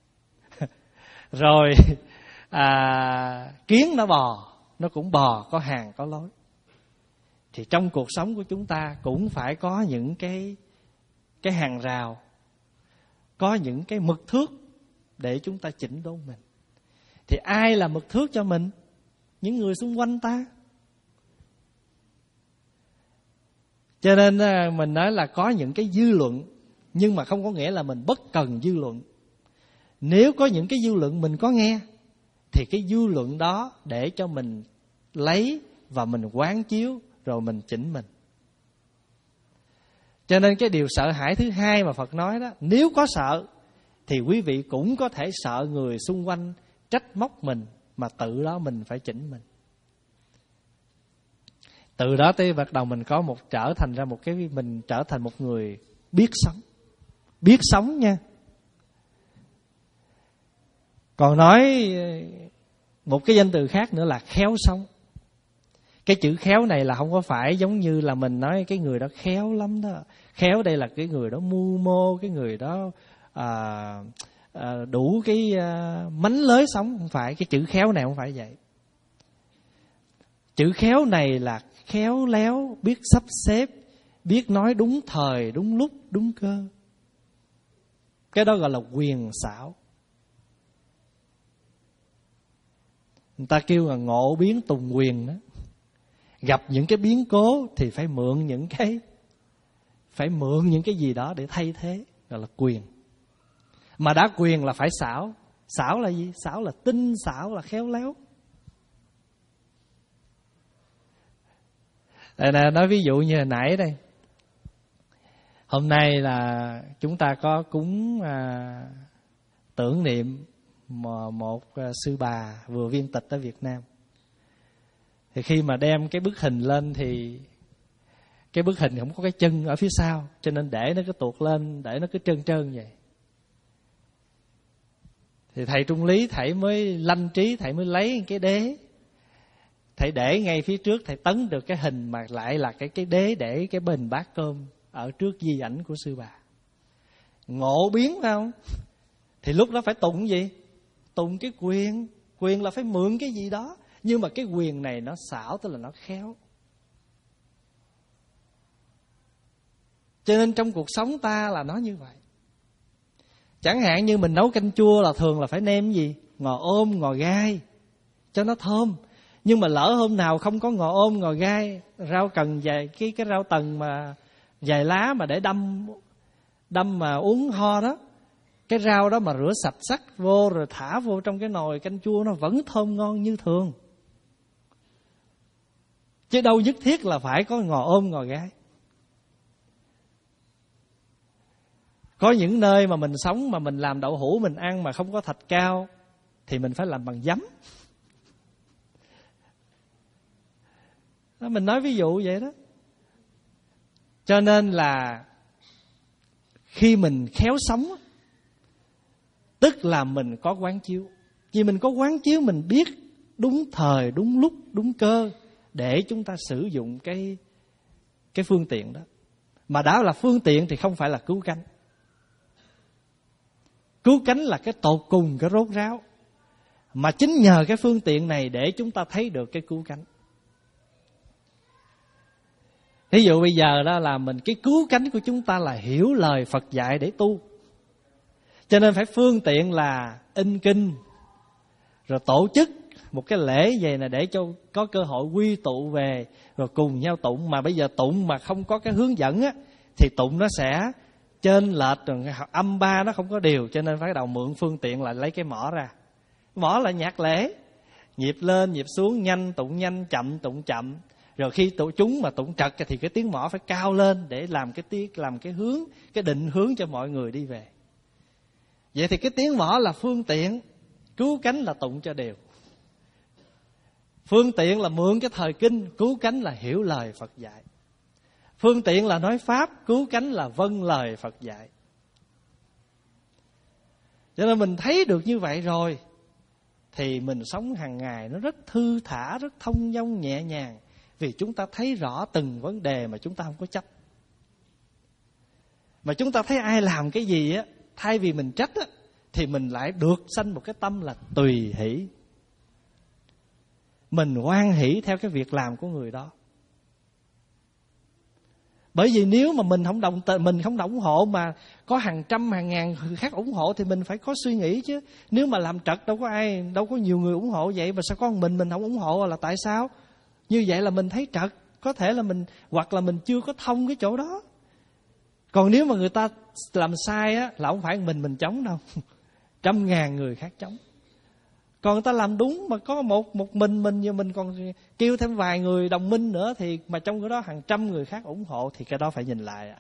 Rồi à, kiến nó bò, nó cũng bò, có hàng có lối. Thì trong cuộc sống của chúng ta cũng phải có những cái cái hàng rào, có những cái mực thước để chúng ta chỉnh đốn mình. Thì ai là mực thước cho mình? Những người xung quanh ta. Cho nên mình nói là có những cái dư luận, nhưng mà không có nghĩa là mình bất cần dư luận. Nếu có những cái dư luận mình có nghe, thì cái dư luận đó để cho mình lấy và mình quán chiếu, rồi mình chỉnh mình. Cho nên cái điều sợ hãi thứ hai mà Phật nói đó, nếu có sợ thì quý vị cũng có thể sợ người xung quanh trách móc mình, mà tự đó mình phải chỉnh mình. Từ đó tới bắt đầu mình có một trở thành ra một cái mình trở thành một người biết sống, biết sống nha. Còn nói một cái danh từ khác nữa là khéo sống. Cái chữ khéo này là không có phải giống như là mình nói cái người đó khéo lắm đó. Khéo đây là cái người đó mưu mô, cái người đó à, à, đủ cái à, mánh lới sống. Không phải, cái chữ khéo này không phải vậy. Chữ khéo này là khéo léo, biết sắp xếp, biết nói đúng thời, đúng lúc, đúng cơ. Cái đó gọi là quyền xảo. Người ta kêu là ngộ biến tùng quyền đó. Gặp những cái biến cố thì phải mượn những cái Phải mượn những cái gì đó để thay thế, gọi là quyền. Mà đã quyền là phải xảo. Xảo là gì? Xảo là tinh xảo, là khéo léo. Đây nè, nói ví dụ như hồi nãy đây. Hôm nay là chúng ta có cúng à, tưởng niệm một, một à, sư bà vừa viên tịch ở Việt Nam. Thì khi mà đem cái bức hình lên thì cái bức hình không có cái chân ở phía sau, cho nên để nó cứ tuột lên, để nó cứ trơn trơn vậy. Thì thầy Trung Lý thầy mới lanh trí, thầy mới lấy cái đế, thầy để ngay phía trước, thầy tấn được cái hình mà lại là cái cái đế để cái bình bát cơm ở trước di ảnh của sư bà. Ngộ biến phải không? Thì lúc đó phải tụng gì? Tụng cái quyền. Quyền là phải mượn cái gì đó, nhưng mà cái quyền này nó xảo, tức là nó khéo. Cho nên trong cuộc sống ta là nó như vậy. Chẳng hạn như mình nấu canh chua là thường là phải nêm gì? Ngò ôm, ngò gai cho nó thơm. Nhưng mà lỡ hôm nào không có ngò ôm, ngò gai, rau cần dài, cái cái rau tần mà dài lá mà để đâm đâm mà uống ho đó, cái rau đó mà rửa sạch sắc vô rồi thả vô trong cái nồi canh chua nó vẫn thơm ngon như thường. Chứ đâu nhất thiết là phải có ngò ôm, ngò gai. Có những nơi mà mình sống mà mình làm đậu hũ mình ăn mà không có thạch cao thì mình phải làm bằng giấm. Đó, mình nói ví dụ vậy đó. Cho nên là khi mình khéo sống, tức là mình có quán chiếu. Vì mình có quán chiếu, mình biết đúng thời, đúng lúc, đúng cơ để chúng ta sử dụng cái, cái phương tiện đó. Mà đã là phương tiện thì không phải là cứu cánh. Cứu cánh là cái tột cùng, cái rốt ráo. Mà chính nhờ cái phương tiện này để chúng ta thấy được cái cứu cánh. Ví dụ bây giờ đó là mình, cái cứu cánh của chúng ta là hiểu lời Phật dạy để tu. Cho nên phải phương tiện là in kinh, rồi tổ chức một cái lễ vậy này để cho có cơ hội quy tụ về, rồi cùng nhau tụng. Mà bây giờ tụng mà không có cái hướng dẫn á, thì tụng nó sẽ trên lệch, rồi âm ba nó không có điều. Cho nên phải đầu mượn phương tiện là lấy cái mõ ra. Mõ là nhạc lễ, nhịp lên nhịp xuống, nhanh tụng nhanh, chậm tụng chậm. Rồi khi tụ chúng mà tụng trật thì cái tiếng mõ phải cao lên để làm cái tiếng, làm cái hướng, cái định hướng cho mọi người đi về. Vậy thì cái tiếng mõ là phương tiện, cứu cánh là tụng cho đều. Phương tiện là mượn cái thời kinh, cứu cánh là hiểu lời Phật dạy. Phương tiện là nói Pháp, cứu cánh là vâng lời Phật dạy. Cho nên mình thấy được như vậy rồi thì mình sống hàng ngày nó rất thư thả, rất thông dong nhẹ nhàng. Vì chúng ta thấy rõ từng vấn đề mà chúng ta không có chấp. Mà chúng ta thấy ai làm cái gì á, thay vì mình trách á, thì mình lại được sanh một cái tâm là tùy hỷ. Mình hoan hỷ theo cái việc làm của người đó. Bởi vì nếu mà mình không đồng mình không ủng hộ mà có hàng trăm hàng ngàn người khác ủng hộ thì mình phải có suy nghĩ chứ. Nếu mà làm trật đâu có ai, đâu có nhiều người ủng hộ vậy mà sao có mình mình không ủng hộ là tại sao? Như vậy là mình thấy trật, có thể là mình hoặc là mình chưa có thông cái chỗ đó. Còn nếu mà người ta làm sai á là không phải mình mình chống đâu. Trăm ngàn người khác chống. Còn người ta làm đúng mà có một một mình mình nhưng mình còn kêu thêm vài người đồng minh nữa thì mà trong cái đó hàng trăm người khác ủng hộ thì cái đó phải nhìn lại.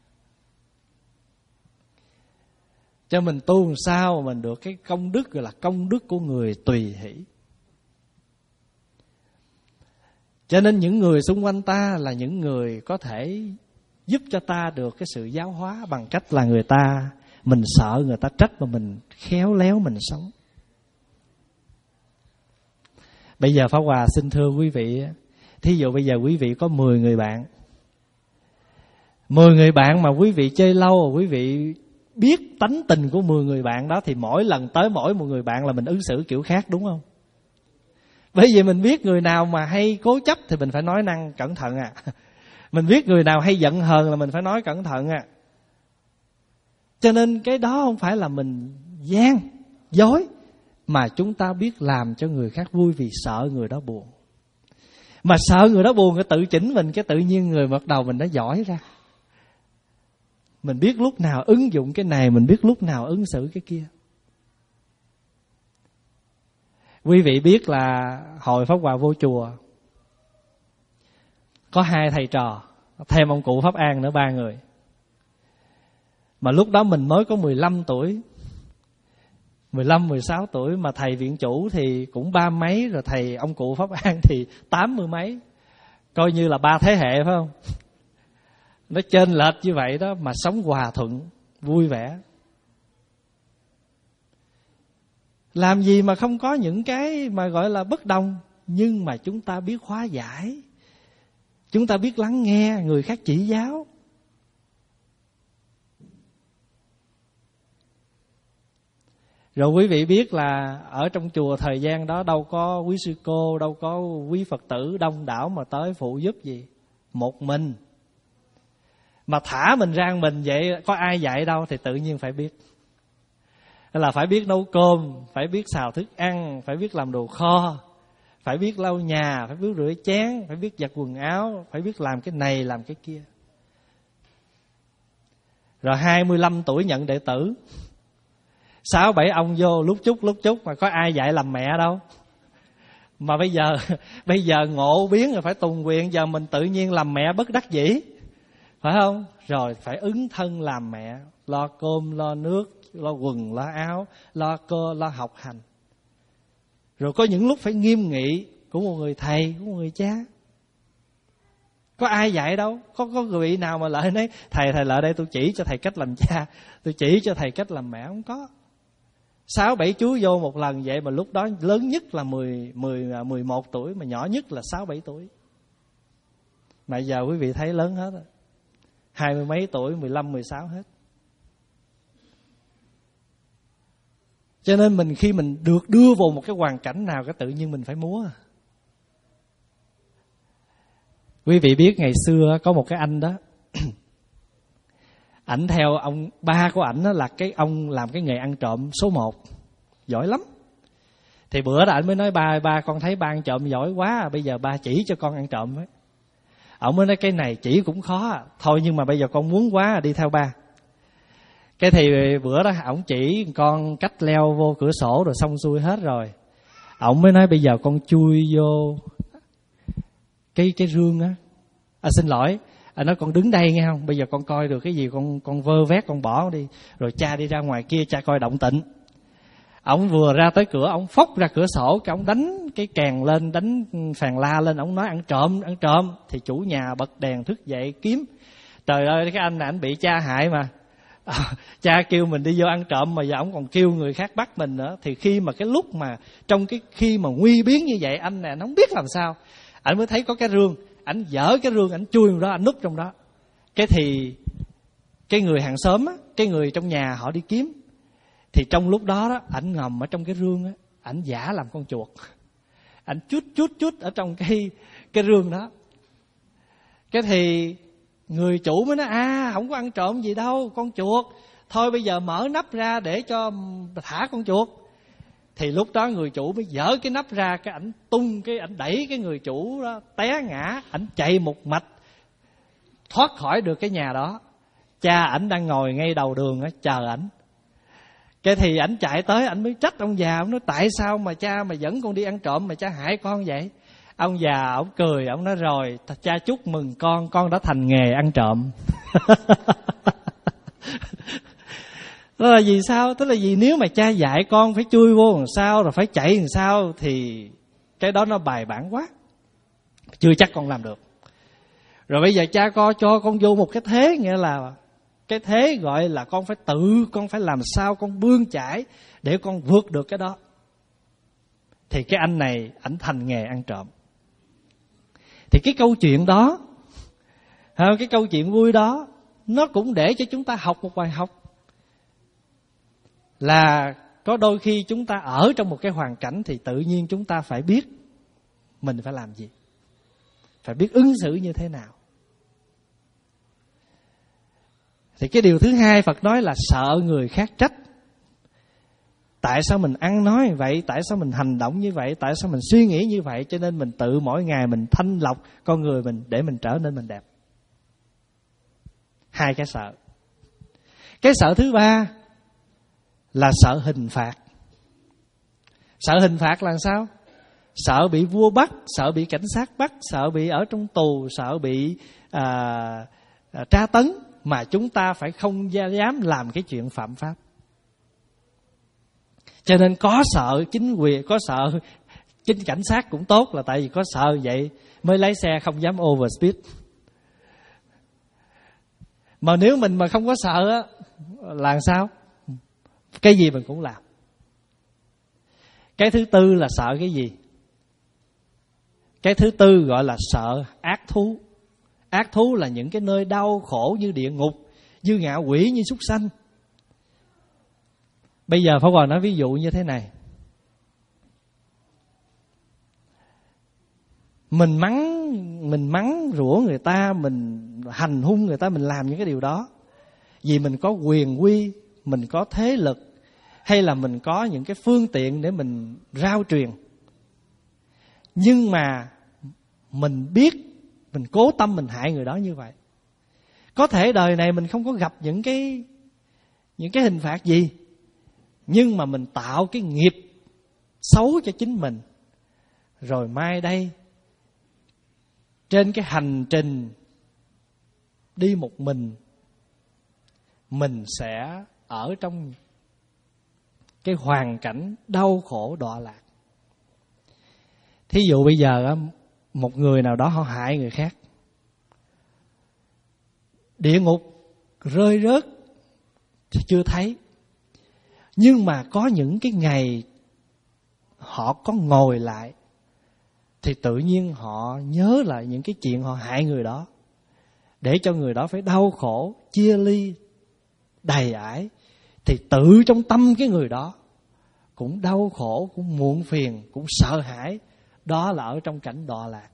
Cho mình tu làm sao mà mình được cái công đức gọi là công đức của người tùy hỷ. Cho nên những người xung quanh ta là những người có thể giúp cho ta được cái sự giáo hóa bằng cách là người ta, mình sợ người ta trách mà mình khéo léo mình sống. Bây giờ Pháp Hòa xin thưa quý vị, thí dụ bây giờ quý vị có mười người bạn. mười người bạn mà quý vị chơi lâu, quý vị biết tánh tình của mười người bạn đó thì mỗi lần tới mỗi một người bạn là mình ứng xử kiểu khác, đúng không? Bởi vì mình biết người nào mà hay cố chấp thì mình phải nói năng cẩn thận à. Mình biết người nào hay giận hờn là mình phải nói cẩn thận à. Cho nên cái đó không phải là mình gian, dối, mà chúng ta biết làm cho người khác vui vì sợ người đó buồn. Mà sợ người đó buồn, cái tự chỉnh mình, cái tự nhiên người bắt đầu mình nó giỏi ra. Mình biết lúc nào ứng dụng cái này, mình biết lúc nào ứng xử cái kia. Quý vị biết là hồi Pháp Hòa vô chùa có hai thầy trò, thêm ông cụ Pháp An nữa, ba người. Mà lúc đó mình mới có mười lăm tuổi, mười lăm, mười sáu tuổi, mà thầy viện chủ thì cũng ba mấy, rồi thầy ông cụ Pháp An thì tám mươi mấy. Coi như là ba thế hệ phải không? Nó chênh lệch như vậy đó mà sống hòa thuận, vui vẻ. Làm gì mà không có những cái mà gọi là bất đồng. Nhưng mà chúng ta biết hóa giải, chúng ta biết lắng nghe người khác chỉ giáo. Rồi quý vị biết là ở trong chùa thời gian đó đâu có quý sư cô, đâu có quý Phật tử đông đảo mà tới phụ giúp gì. Một mình. Mà thả mình ra mình vậy, có ai dạy đâu thì tự nhiên phải biết. Là phải biết nấu cơm, phải biết xào thức ăn, phải biết làm đồ kho, phải biết lau nhà, phải biết rửa chén, phải biết giặt quần áo, phải biết làm cái này làm cái kia. Rồi hai mươi lăm tuổi nhận đệ tử, sáu bảy ông vô lúc chút lúc chút mà có ai dạy làm mẹ đâu. Mà bây giờ bây giờ ngộ biến rồi phải tùng quyền, giờ mình tự nhiên làm mẹ bất đắc dĩ, phải không? Rồi phải ứng thân làm mẹ, lo cơm, lo nước, lo quần, lo áo, lo cơ, lo học hành. Rồi có những lúc phải nghiêm nghị của một người thầy, của một người cha. Có ai dạy đâu. Có có người vị nào mà lại nói thầy thầy lại đây tôi chỉ cho thầy cách làm cha, tôi chỉ cho thầy cách làm mẹ. Không có. Sáu bảy chú vô một lần vậy mà lúc đó lớn nhất là mười, mười, mười một tuổi, mà nhỏ nhất là sáu bảy tuổi. Mà giờ quý vị thấy lớn hết rồi. Hai mươi mấy tuổi, mười lăm, mười sáu hết. Cho nên mình khi mình được đưa vào một cái hoàn cảnh nào, cái tự nhiên mình phải múa. Quý vị biết ngày xưa có một cái anh đó, ảnh theo ông ba của ảnh là cái ông làm cái nghề ăn trộm số một, giỏi lắm. Thì bữa đó ảnh mới nói ba, ba con thấy ba ăn trộm giỏi quá, bây giờ ba chỉ cho con ăn trộm ấy. Ông mới nói cái này chỉ cũng khó, thôi nhưng mà bây giờ con muốn quá đi theo ba. Cái thì bữa đó ổng chỉ con cách leo vô cửa sổ rồi xong xuôi hết rồi. Ổng mới nói bây giờ con chui vô cái cái rương á. À xin lỗi, anh nói con đứng đây nghe không? Bây giờ con coi được cái gì con con vơ vét con bỏ đi, rồi cha đi ra ngoài kia cha coi động tĩnh. Ông vừa ra tới cửa, ông phốc ra cửa sổ, cái ông đánh cái kèn lên, đánh phàn la lên, ông nói ăn trộm, ăn trộm. Thì chủ nhà bật đèn thức dậy kiếm. Trời ơi, cái anh này anh bị cha hại mà. À, cha kêu mình đi vô ăn trộm mà giờ ông còn kêu người khác bắt mình nữa. Thì khi mà cái lúc mà trong cái khi mà nguy biến như vậy, anh này anh không biết làm sao. Anh mới thấy có cái rương, anh dở cái rương, anh chui vào đó, anh núp trong đó. Cái thì cái người hàng xóm á, cái người trong nhà họ đi kiếm. Thì trong lúc đó đó, ảnh ngầm ở trong cái rương á, ảnh giả làm con chuột. Ảnh chút chút chút ở trong cái cái rương đó. Cái thì người chủ mới nói à không có ăn trộm gì đâu, con chuột. Thôi bây giờ mở nắp ra để cho thả con chuột. Thì lúc đó người chủ mới dỡ cái nắp ra, cái ảnh tung, cái ảnh đẩy cái người chủ đó té ngã, ảnh chạy một mạch thoát khỏi được cái nhà đó. Cha ảnh đang ngồi ngay đầu đường á chờ ảnh. Cái thì ảnh chạy tới, ảnh mới trách ông già, ông nói tại sao mà cha mà dẫn con đi ăn trộm mà cha hại con vậy? Ông già ông cười, ông nói rồi, cha chúc mừng con, con đã thành nghề ăn trộm. Đó là vì sao? Tức là vì nếu mà cha dạy con phải chui vô làm sao, rồi phải chạy làm sao, thì cái đó nó bài bản quá, chưa chắc con làm được. Rồi bây giờ cha con cho con vô một cái thế, nghĩa là cái thế gọi là con phải tự, con phải làm sao con bươn chải để con vượt được cái đó. Thì cái anh này, ảnh thành nghề ăn trộm. Thì cái câu chuyện đó, cái câu chuyện vui đó, nó cũng để cho chúng ta học một bài học. Là có đôi khi chúng ta ở trong một cái hoàn cảnh thì tự nhiên chúng ta phải biết mình phải làm gì, phải biết ứng xử như thế nào. Thì cái điều thứ hai Phật nói là sợ người khác trách. Tại sao mình ăn nói như vậy? Tại sao mình hành động như vậy? Tại sao mình suy nghĩ như vậy? Cho nên mình tự mỗi ngày mình thanh lọc con người mình để mình trở nên mình đẹp. Hai cái sợ. Cái sợ thứ ba là sợ hình phạt. Sợ hình phạt là sao? Sợ bị vua bắt, sợ bị cảnh sát bắt, sợ bị ở trong tù, sợ bị à, à, tra tấn, mà chúng ta phải không dám làm cái chuyện phạm pháp. Cho nên có sợ chính quyền, có sợ chính cảnh sát cũng tốt, là tại vì có sợ vậy mới lái xe không dám overspeed. Mà nếu mình mà không có sợ á, là sao? Cái gì mình cũng làm. Cái thứ tư là sợ cái gì? Cái thứ tư gọi là sợ ác thú. Ác thú là những cái nơi đau khổ như địa ngục, như ngạ quỷ, như súc sanh. Bây giờ Pháp Hòa nói ví dụ như thế này. Mình mắng, mình mắng rủa người ta, mình hành hung người ta, mình làm những cái điều đó vì mình có quyền quy, mình có thế lực, hay là mình có những cái phương tiện để mình rao truyền. Nhưng mà mình biết, mình cố tâm mình hại người đó như vậy. Có thể đời này mình không có gặp những cái những cái hình phạt gì, nhưng mà mình tạo cái nghiệp xấu cho chính mình. Rồi mai đây, trên cái hành trình đi một mình, mình sẽ ở trong cái hoàn cảnh đau khổ đọa lạc. Thí dụ bây giờ một người nào đó họ hại người khác, địa ngục rơi rớt thì chưa thấy, nhưng mà có những cái ngày họ có ngồi lại thì tự nhiên họ nhớ lại những cái chuyện họ hại người đó, để cho người đó phải đau khổ, chia ly, đầy ải. Thì tự trong tâm cái người đó cũng đau khổ, cũng muộn phiền, cũng sợ hãi. Đó là ở trong cảnh đọa lạc.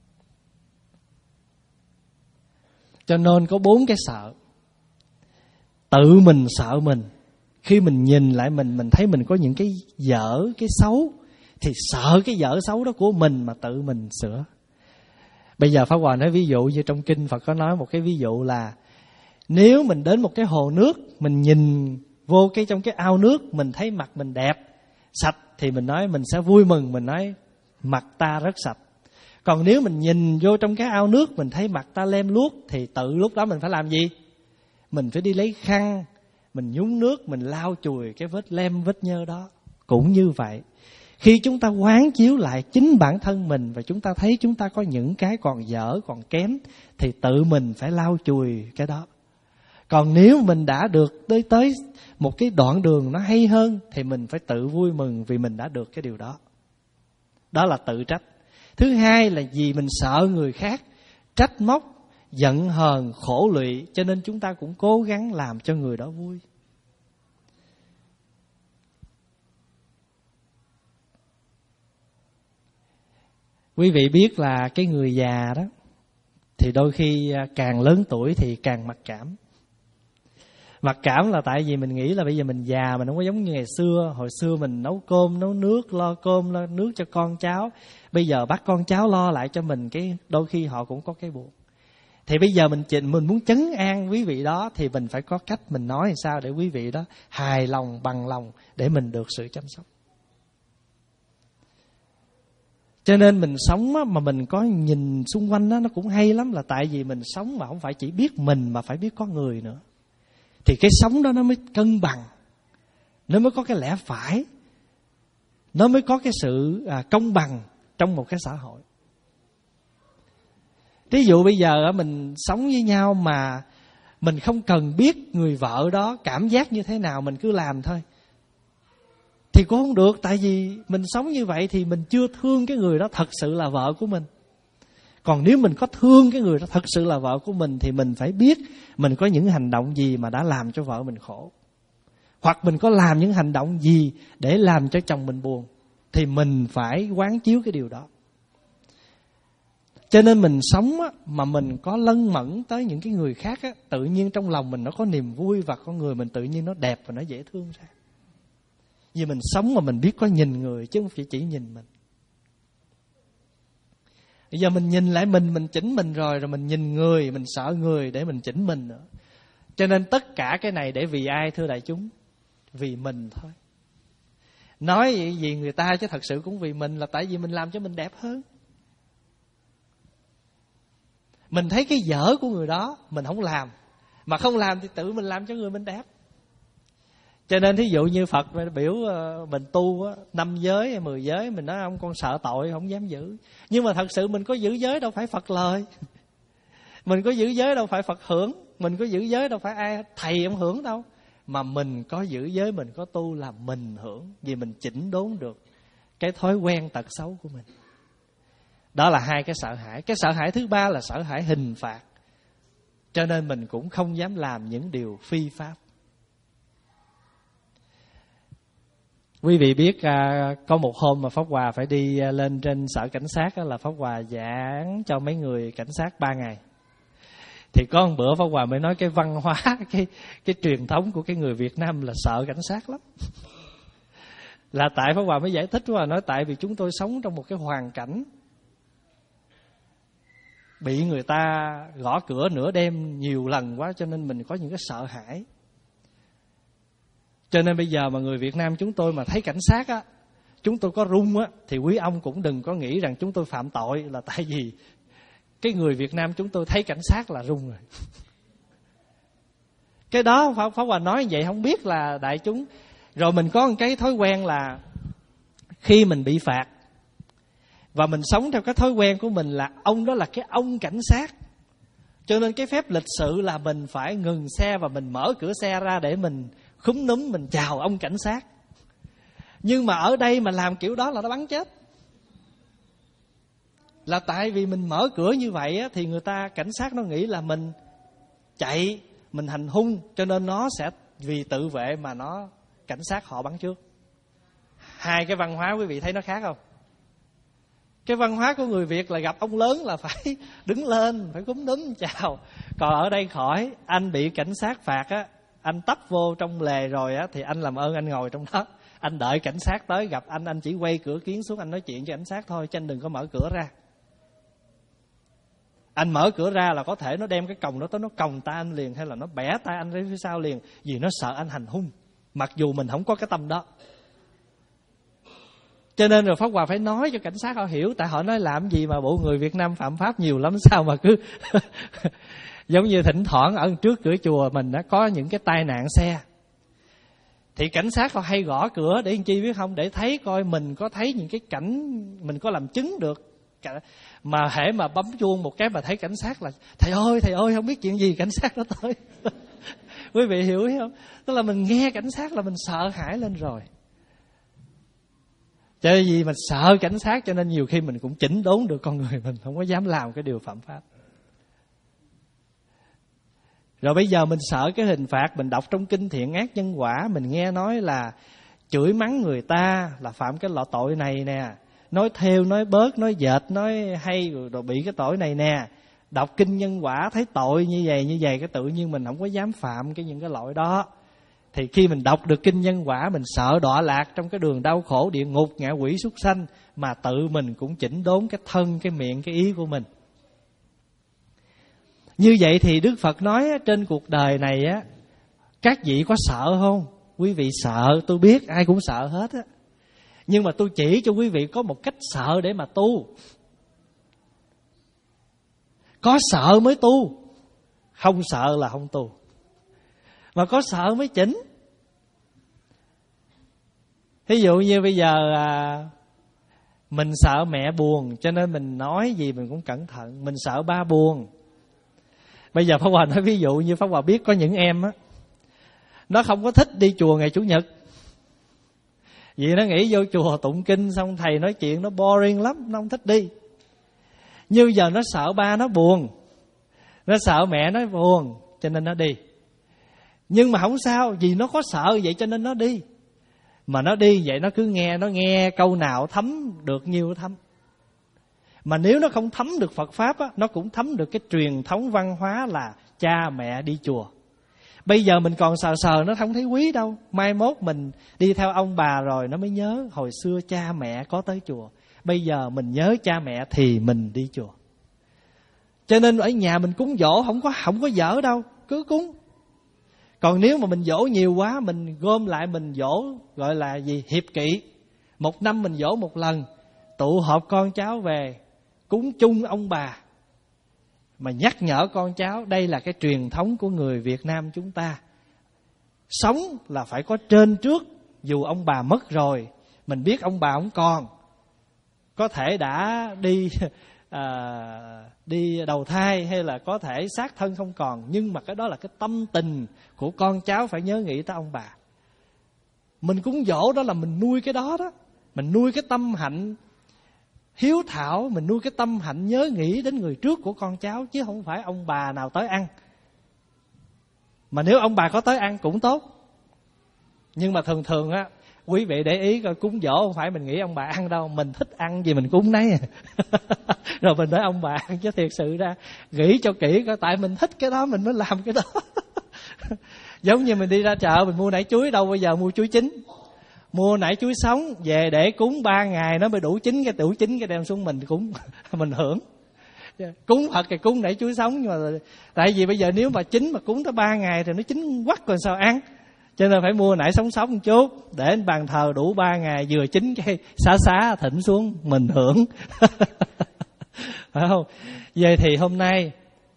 Cho nên có bốn cái sợ. Tự mình sợ mình. Khi mình nhìn lại mình, mình thấy mình có những cái dở, cái xấu, thì sợ cái dở xấu đó của mình mà tự mình sửa. Bây giờ Pháp Hòa nói ví dụ như trong kinh Phật có nói một cái ví dụ là nếu mình đến một cái hồ nước, mình nhìn vô cái trong cái ao nước, mình thấy mặt mình đẹp, sạch, thì mình nói mình sẽ vui mừng, mình nói mặt ta rất sạch. Còn nếu mình nhìn vô trong cái ao nước, mình thấy mặt ta lem luốc, thì tự lúc đó mình phải làm gì? Mình phải đi lấy khăn, mình nhúng nước, mình lau chùi cái vết lem vết nhơ đó. cũng như vậy. Khi chúng ta quán chiếu lại chính bản thân mình và chúng ta thấy chúng ta có những cái còn dở, còn kém, thì tự mình phải lau chùi cái đó. Còn nếu mình đã được tới tới một cái đoạn đường nó hay hơn thì mình phải tự vui mừng vì mình đã được cái điều đó. Đó là tự trách. Thứ hai là vì mình sợ người khác trách móc, giận hờn, khổ lụy, cho nên chúng ta cũng cố gắng làm cho người đó vui. Quý vị biết là cái người già đó thì đôi khi càng lớn tuổi thì càng mặc cảm. Mặc cảm là tại vì mình nghĩ là bây giờ mình già, mình không có giống như ngày xưa. Hồi xưa mình nấu cơm, nấu nước, lo cơm, lo nước cho con cháu. Bây giờ bắt con cháu lo lại cho mình, cái đôi khi họ cũng có cái buồn. Thì bây giờ mình mình muốn trấn an quý vị đó thì mình phải có cách mình nói làm sao để quý vị đó hài lòng, bằng lòng để mình được sự chăm sóc. Cho nên mình sống á, mà mình có nhìn xung quanh đó, nó cũng hay lắm. Là tại vì mình sống mà không phải chỉ biết mình mà phải biết có người nữa. Thì cái sống đó nó mới cân bằng, nó mới có cái lẽ phải, nó mới có cái sự à, công bằng trong một cái xã hội. Ví dụ bây giờ mình sống với nhau mà mình không cần biết người vợ đó cảm giác như thế nào, mình cứ làm thôi, thì cũng không được. Tại vì mình sống như vậy thì mình chưa thương cái người đó thật sự là vợ của mình. Còn nếu mình có thương cái người đó thật sự là vợ của mình thì mình phải biết mình có những hành động gì mà đã làm cho vợ mình khổ, hoặc mình có làm những hành động gì để làm cho chồng mình buồn, thì mình phải quán chiếu cái điều đó. Cho nên mình sống á, mà mình có lân mẫn tới những cái người khác á, tự nhiên trong lòng mình nó có niềm vui và con người mình tự nhiên nó đẹp và nó dễ thương ra. Vì mình sống mà mình biết có nhìn người chứ không phải chỉ nhìn mình. Bây giờ mình nhìn lại mình, mình chỉnh mình rồi, rồi mình nhìn người, mình sợ người để mình chỉnh mình nữa. Cho nên tất cả cái này để vì ai thưa đại chúng? Vì mình thôi. Nói vậy vì người ta chứ thật sự cũng vì mình, là tại vì mình làm cho mình đẹp hơn. Mình thấy cái dở của người đó mình không làm, mà không làm thì tự mình làm cho người mình đẹp. Cho nên thí dụ như Phật biểu mình tu năm giới hay mười giới, mình nói ông con sợ tội không dám giữ. Nhưng mà thật sự mình có giữ giới đâu phải Phật lời. Mình có giữ giới đâu phải Phật hưởng. Mình có giữ giới đâu phải ai thầy ông hưởng đâu. Mà mình có giữ giới, mình có tu là mình hưởng. Vì mình chỉnh đốn được cái thói quen tật xấu của mình. Đó là hai cái sợ hãi. Cái sợ hãi thứ ba là sợ hãi hình phạt. Cho nên mình cũng không dám làm những điều phi pháp. Quý vị biết à, có một hôm mà Pháp Hòa phải đi lên trên sở cảnh sát đó, là Pháp Hòa giảng cho mấy người cảnh sát ba ngày. Thì có một bữa Pháp Hòa mới nói cái văn hóa, cái cái truyền thống của cái người Việt Nam là sợ cảnh sát lắm. Là tại Pháp Hòa mới giải thích, Pháp Hòa nói tại vì chúng tôi sống trong một cái hoàn cảnh bị người ta gõ cửa nửa đêm nhiều lần quá, cho nên mình có những cái sợ hãi. Cho nên bây giờ mà người Việt Nam chúng tôi mà thấy cảnh sát á, chúng tôi có run á, thì quý ông cũng đừng có nghĩ rằng chúng tôi phạm tội, là tại vì cái người Việt Nam chúng tôi thấy cảnh sát là run rồi. Cái đó Pháp, Pháp Hòa nói vậy không biết là đại chúng. Rồi mình có một cái thói quen là khi mình bị phạt và mình sống theo cái thói quen của mình là ông đó là cái ông cảnh sát, cho nên cái phép lịch sự là mình phải ngừng xe và mình mở cửa xe ra để mình khúm núm mình chào ông cảnh sát. Nhưng mà ở đây mà làm kiểu đó là nó bắn chết. Là tại vì mình mở cửa như vậy á, thì người ta cảnh sát nó nghĩ là mình chạy, mình hành hung, cho nên nó sẽ vì tự vệ mà nó cảnh sát họ bắn trước. Hai cái văn hóa quý vị thấy nó khác không? Cái văn hóa của người Việt là gặp ông lớn là phải đứng lên, phải cúm núm chào. Còn ở đây khỏi, anh bị cảnh sát phạt á, anh tấp vô trong lề rồi á, thì anh làm ơn anh ngồi trong đó, anh đợi cảnh sát tới gặp anh, anh chỉ quay cửa kiến xuống, anh nói chuyện với cảnh sát thôi, chứ anh đừng có mở cửa ra. Anh mở cửa ra là có thể nó đem cái còng đó tới nó còng tay anh liền, hay là nó bẻ tay anh đến phía sau liền, vì nó sợ anh hành hung, mặc dù mình không có cái tâm đó. Cho nên rồi Pháp Hòa phải nói cho cảnh sát họ hiểu, tại họ nói làm gì mà bộ người Việt Nam phạm pháp nhiều lắm sao mà cứ giống như thỉnh thoảng ở trước cửa chùa mình đã có những cái tai nạn xe. Thì cảnh sát họ hay gõ cửa để làm chi biết không? Để thấy coi mình có thấy những cái cảnh, mình có làm chứng được. Mà hễ mà bấm chuông một cái mà thấy cảnh sát là thầy ơi, thầy ơi, không biết chuyện gì cảnh sát nó tới. Quý vị hiểu không? Tức là mình nghe cảnh sát là mình sợ hãi lên rồi. Cho nên vì mình sợ cảnh sát cho nên nhiều khi mình cũng chỉnh đốn được con người mình, không có dám làm cái điều phạm pháp. Rồi bây giờ mình sợ cái hình phạt, mình đọc trong kinh Thiện Ác Nhân Quả, mình nghe nói là chửi mắng người ta là phạm cái loại tội này nè, nói theo, nói bớt, nói dệt, nói hay rồi bị cái tội này nè. Đọc kinh Nhân Quả thấy tội như vậy như vậy, cái tự nhiên mình không có dám phạm cái những cái lỗi đó. Thì khi mình đọc được kinh Nhân Quả, mình sợ đọa lạc trong cái đường đau khổ, địa ngục, ngạ quỷ, súc sanh, mà tự mình cũng chỉnh đốn cái thân, cái miệng, cái ý của mình. Như vậy thì Đức Phật nói trên cuộc đời này á, các vị có sợ không? Quý vị sợ, tôi biết ai cũng sợ hết á. Nhưng mà tôi chỉ cho quý vị có một cách sợ để mà tu. Có sợ mới tu, không sợ là không tu. Mà có sợ mới chỉnh. Ví dụ như bây giờ à, mình sợ mẹ buồn, cho nên mình nói gì mình cũng cẩn thận. Mình sợ ba buồn. Bây giờ Pháp Hòa nói ví dụ như Pháp Hòa biết có những em á, nó không có thích đi chùa ngày Chủ nhật. Vì nó nghĩ vô chùa tụng kinh xong thầy nói chuyện nó boring lắm, nó không thích đi. Như giờ nó sợ ba nó buồn, nó sợ mẹ nó buồn, cho nên nó đi. Nhưng mà không sao, vì nó có sợ vậy cho nên nó đi. Mà nó đi vậy nó cứ nghe, nó nghe câu nào thấm được nhiêu thấm. Mà nếu nó không thấm được Phật Pháp á, nó cũng thấm được cái truyền thống văn hóa là cha mẹ đi chùa. Bây giờ mình còn sờ sờ nó không thấy quý đâu. Mai mốt mình đi theo ông bà rồi nó mới nhớ hồi xưa cha mẹ có tới chùa. Bây giờ mình nhớ cha mẹ thì mình đi chùa. Cho nên ở nhà mình cúng dỗ không có không có dở đâu, cứ cúng. Còn nếu mà mình dỗ nhiều quá, mình gom lại mình dỗ gọi là gì? Hiệp kỵ. Một năm mình dỗ một lần, tụ họp con cháu về cúng chung ông bà, mà nhắc nhở con cháu đây là cái truyền thống của người Việt Nam chúng ta. Sống là phải có trên trước, dù ông bà mất rồi, mình biết ông bà không còn, có thể đã đi à, đi đầu thai hay là có thể xác thân không còn, nhưng mà cái đó là cái tâm tình của con cháu phải nhớ nghĩ tới ông bà. Mình cúng dỗ đó là mình nuôi cái đó đó, mình nuôi cái tâm hạnh hiếu thảo, mình nuôi cái tâm hạnh nhớ nghĩ đến người trước của con cháu, chứ không phải ông bà nào tới ăn. Mà nếu ông bà có tới ăn cũng tốt. Nhưng mà thường thường á, quý vị để ý coi cúng dỗ không phải mình nghĩ ông bà ăn đâu, mình thích ăn gì mình cúng nấy. Rồi mình nói ông bà ăn, chứ thiệt sự ra nghĩ cho kỹ coi, tại mình thích cái đó mình mới làm cái đó. Giống như mình đi ra chợ mình mua nải chuối, đâu bây giờ mua chuối chín. Mua nải chuối sống về để cúng ba ngày nó mới đủ chín cái đủ chín cái đem xuống mình cúng, mình hưởng. Cúng Phật thì cúng nải chuối sống, nhưng mà tại vì bây giờ nếu mà chín mà cúng tới ba ngày thì nó chín quắc còn sao ăn. Cho nên phải mua nải sống sống một chút để lên bàn thờ đủ ba ngày, vừa chín cái xá xá thịnh xuống mình hưởng. Phải không? Vậy thì hôm nay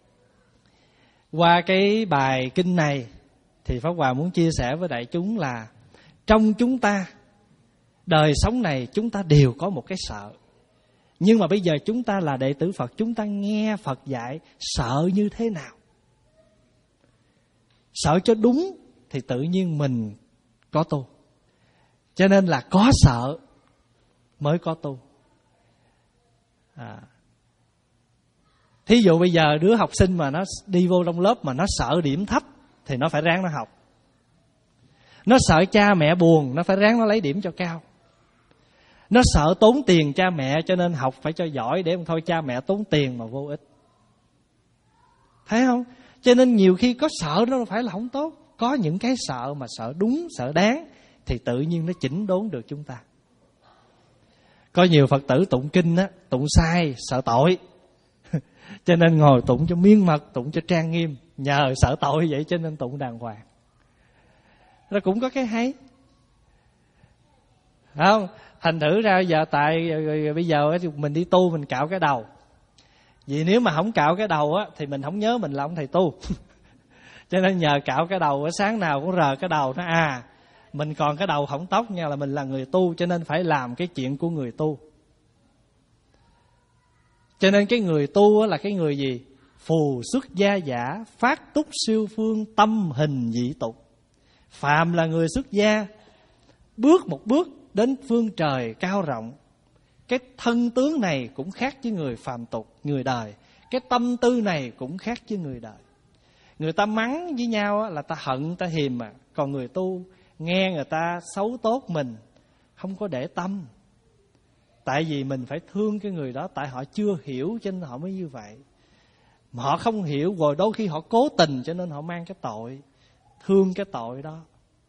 qua cái bài kinh này thì Pháp Hòa muốn chia sẻ với đại chúng là trong chúng ta, đời sống này chúng ta đều có một cái sợ. Nhưng mà bây giờ chúng ta là đệ tử Phật, chúng ta nghe Phật dạy sợ như thế nào. Sợ cho đúng thì tự nhiên mình có tu. Cho nên là có sợ mới có tu. À. Thí dụ bây giờ đứa học sinh mà nó đi vô trong lớp mà nó sợ điểm thấp thì nó phải ráng nó học. Nó sợ cha mẹ buồn, nó phải ráng nó lấy điểm cho cao. Nó sợ tốn tiền cha mẹ cho nên học phải cho giỏi, để không thôi cha mẹ tốn tiền mà vô ích. Thấy không? Cho nên nhiều khi có sợ nó phải là không tốt. Có những cái sợ mà sợ đúng, sợ đáng thì tự nhiên nó chỉnh đốn được chúng ta. Có nhiều Phật tử tụng kinh á, tụng sai, sợ tội. Cho nên ngồi tụng cho miên mật, tụng cho trang nghiêm. Nhờ sợ tội vậy cho nên tụng đàng hoàng. Nó cũng có cái hay. Phải không? Thành thử ra giờ tại bây giờ mình đi tu mình cạo cái đầu. Vì nếu mà không cạo cái đầu á thì mình không nhớ mình là ông thầy tu. Cho nên nhờ cạo cái đầu, sáng nào cũng rờ cái đầu nó à Mình còn cái đầu hỏng tóc nha, là mình là người tu, cho nên phải làm cái chuyện của người tu. Cho nên cái người tu là cái người gì? Phù xuất gia giả, phát túc siêu phương, tâm hình dị tục. Phàm là người xuất gia, bước một bước đến phương trời cao rộng. Cái thân tướng này cũng khác với người phàm tục, người đời. Cái tâm tư này cũng khác với người đời. Người ta mắng với nhau là ta hận, ta hiềm à. Còn người tu nghe người ta xấu tốt mình, không có để tâm. Tại vì mình phải thương cái người đó, tại họ chưa hiểu cho nên họ mới như vậy. Mà họ không hiểu rồi đôi khi họ cố tình, cho nên họ mang cái tội, thương cái tội đó.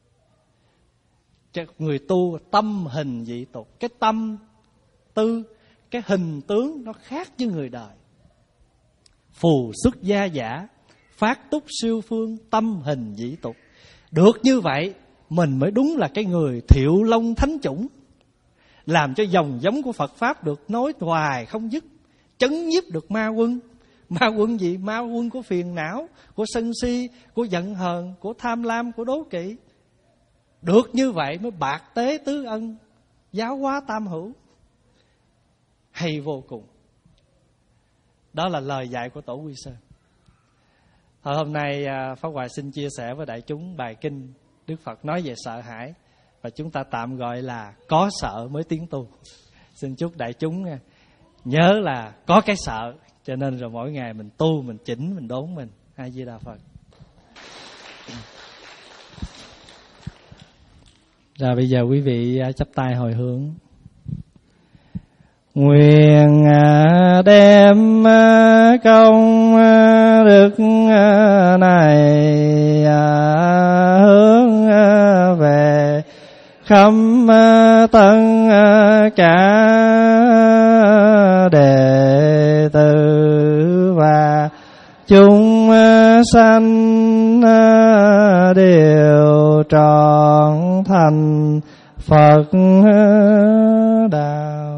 Người tu tâm hình dị tục. Cái tâm tư, cái hình tướng nó khác với người đời. Phù xuất gia giả, phát túc siêu phương, tâm hình dị tục. Được như vậy mình mới đúng là cái người Thiệu Long thánh chủng, làm cho dòng giống của Phật Pháp được nối hoài không dứt, chấn nhiếp được ma quân. Ma quân gì? Ma quân của phiền não, của sân si, của giận hờn, của tham lam, của đố kỵ. Được như vậy mới bạc tế tứ ân, giáo hóa tam hữu. Hay vô cùng. Đó là lời dạy của Tổ Quy Sơn. Thôi hôm nay Pháp Hòa xin chia sẻ với đại chúng bài kinh Đức Phật nói về sợ hãi, và chúng ta tạm gọi là có sợ mới tiến tu. Xin chúc đại chúng nhớ là có cái sợ, cho nên rồi mỗi ngày mình tu, mình chỉnh, mình đốn mình. A Di Đà Phật. Rồi bây giờ quý vị chắp tay hồi hướng. Nguyện đem công đức này hướng về khắp tất cả đệ tử và chúng sanh đều trọn thành Phật đạo.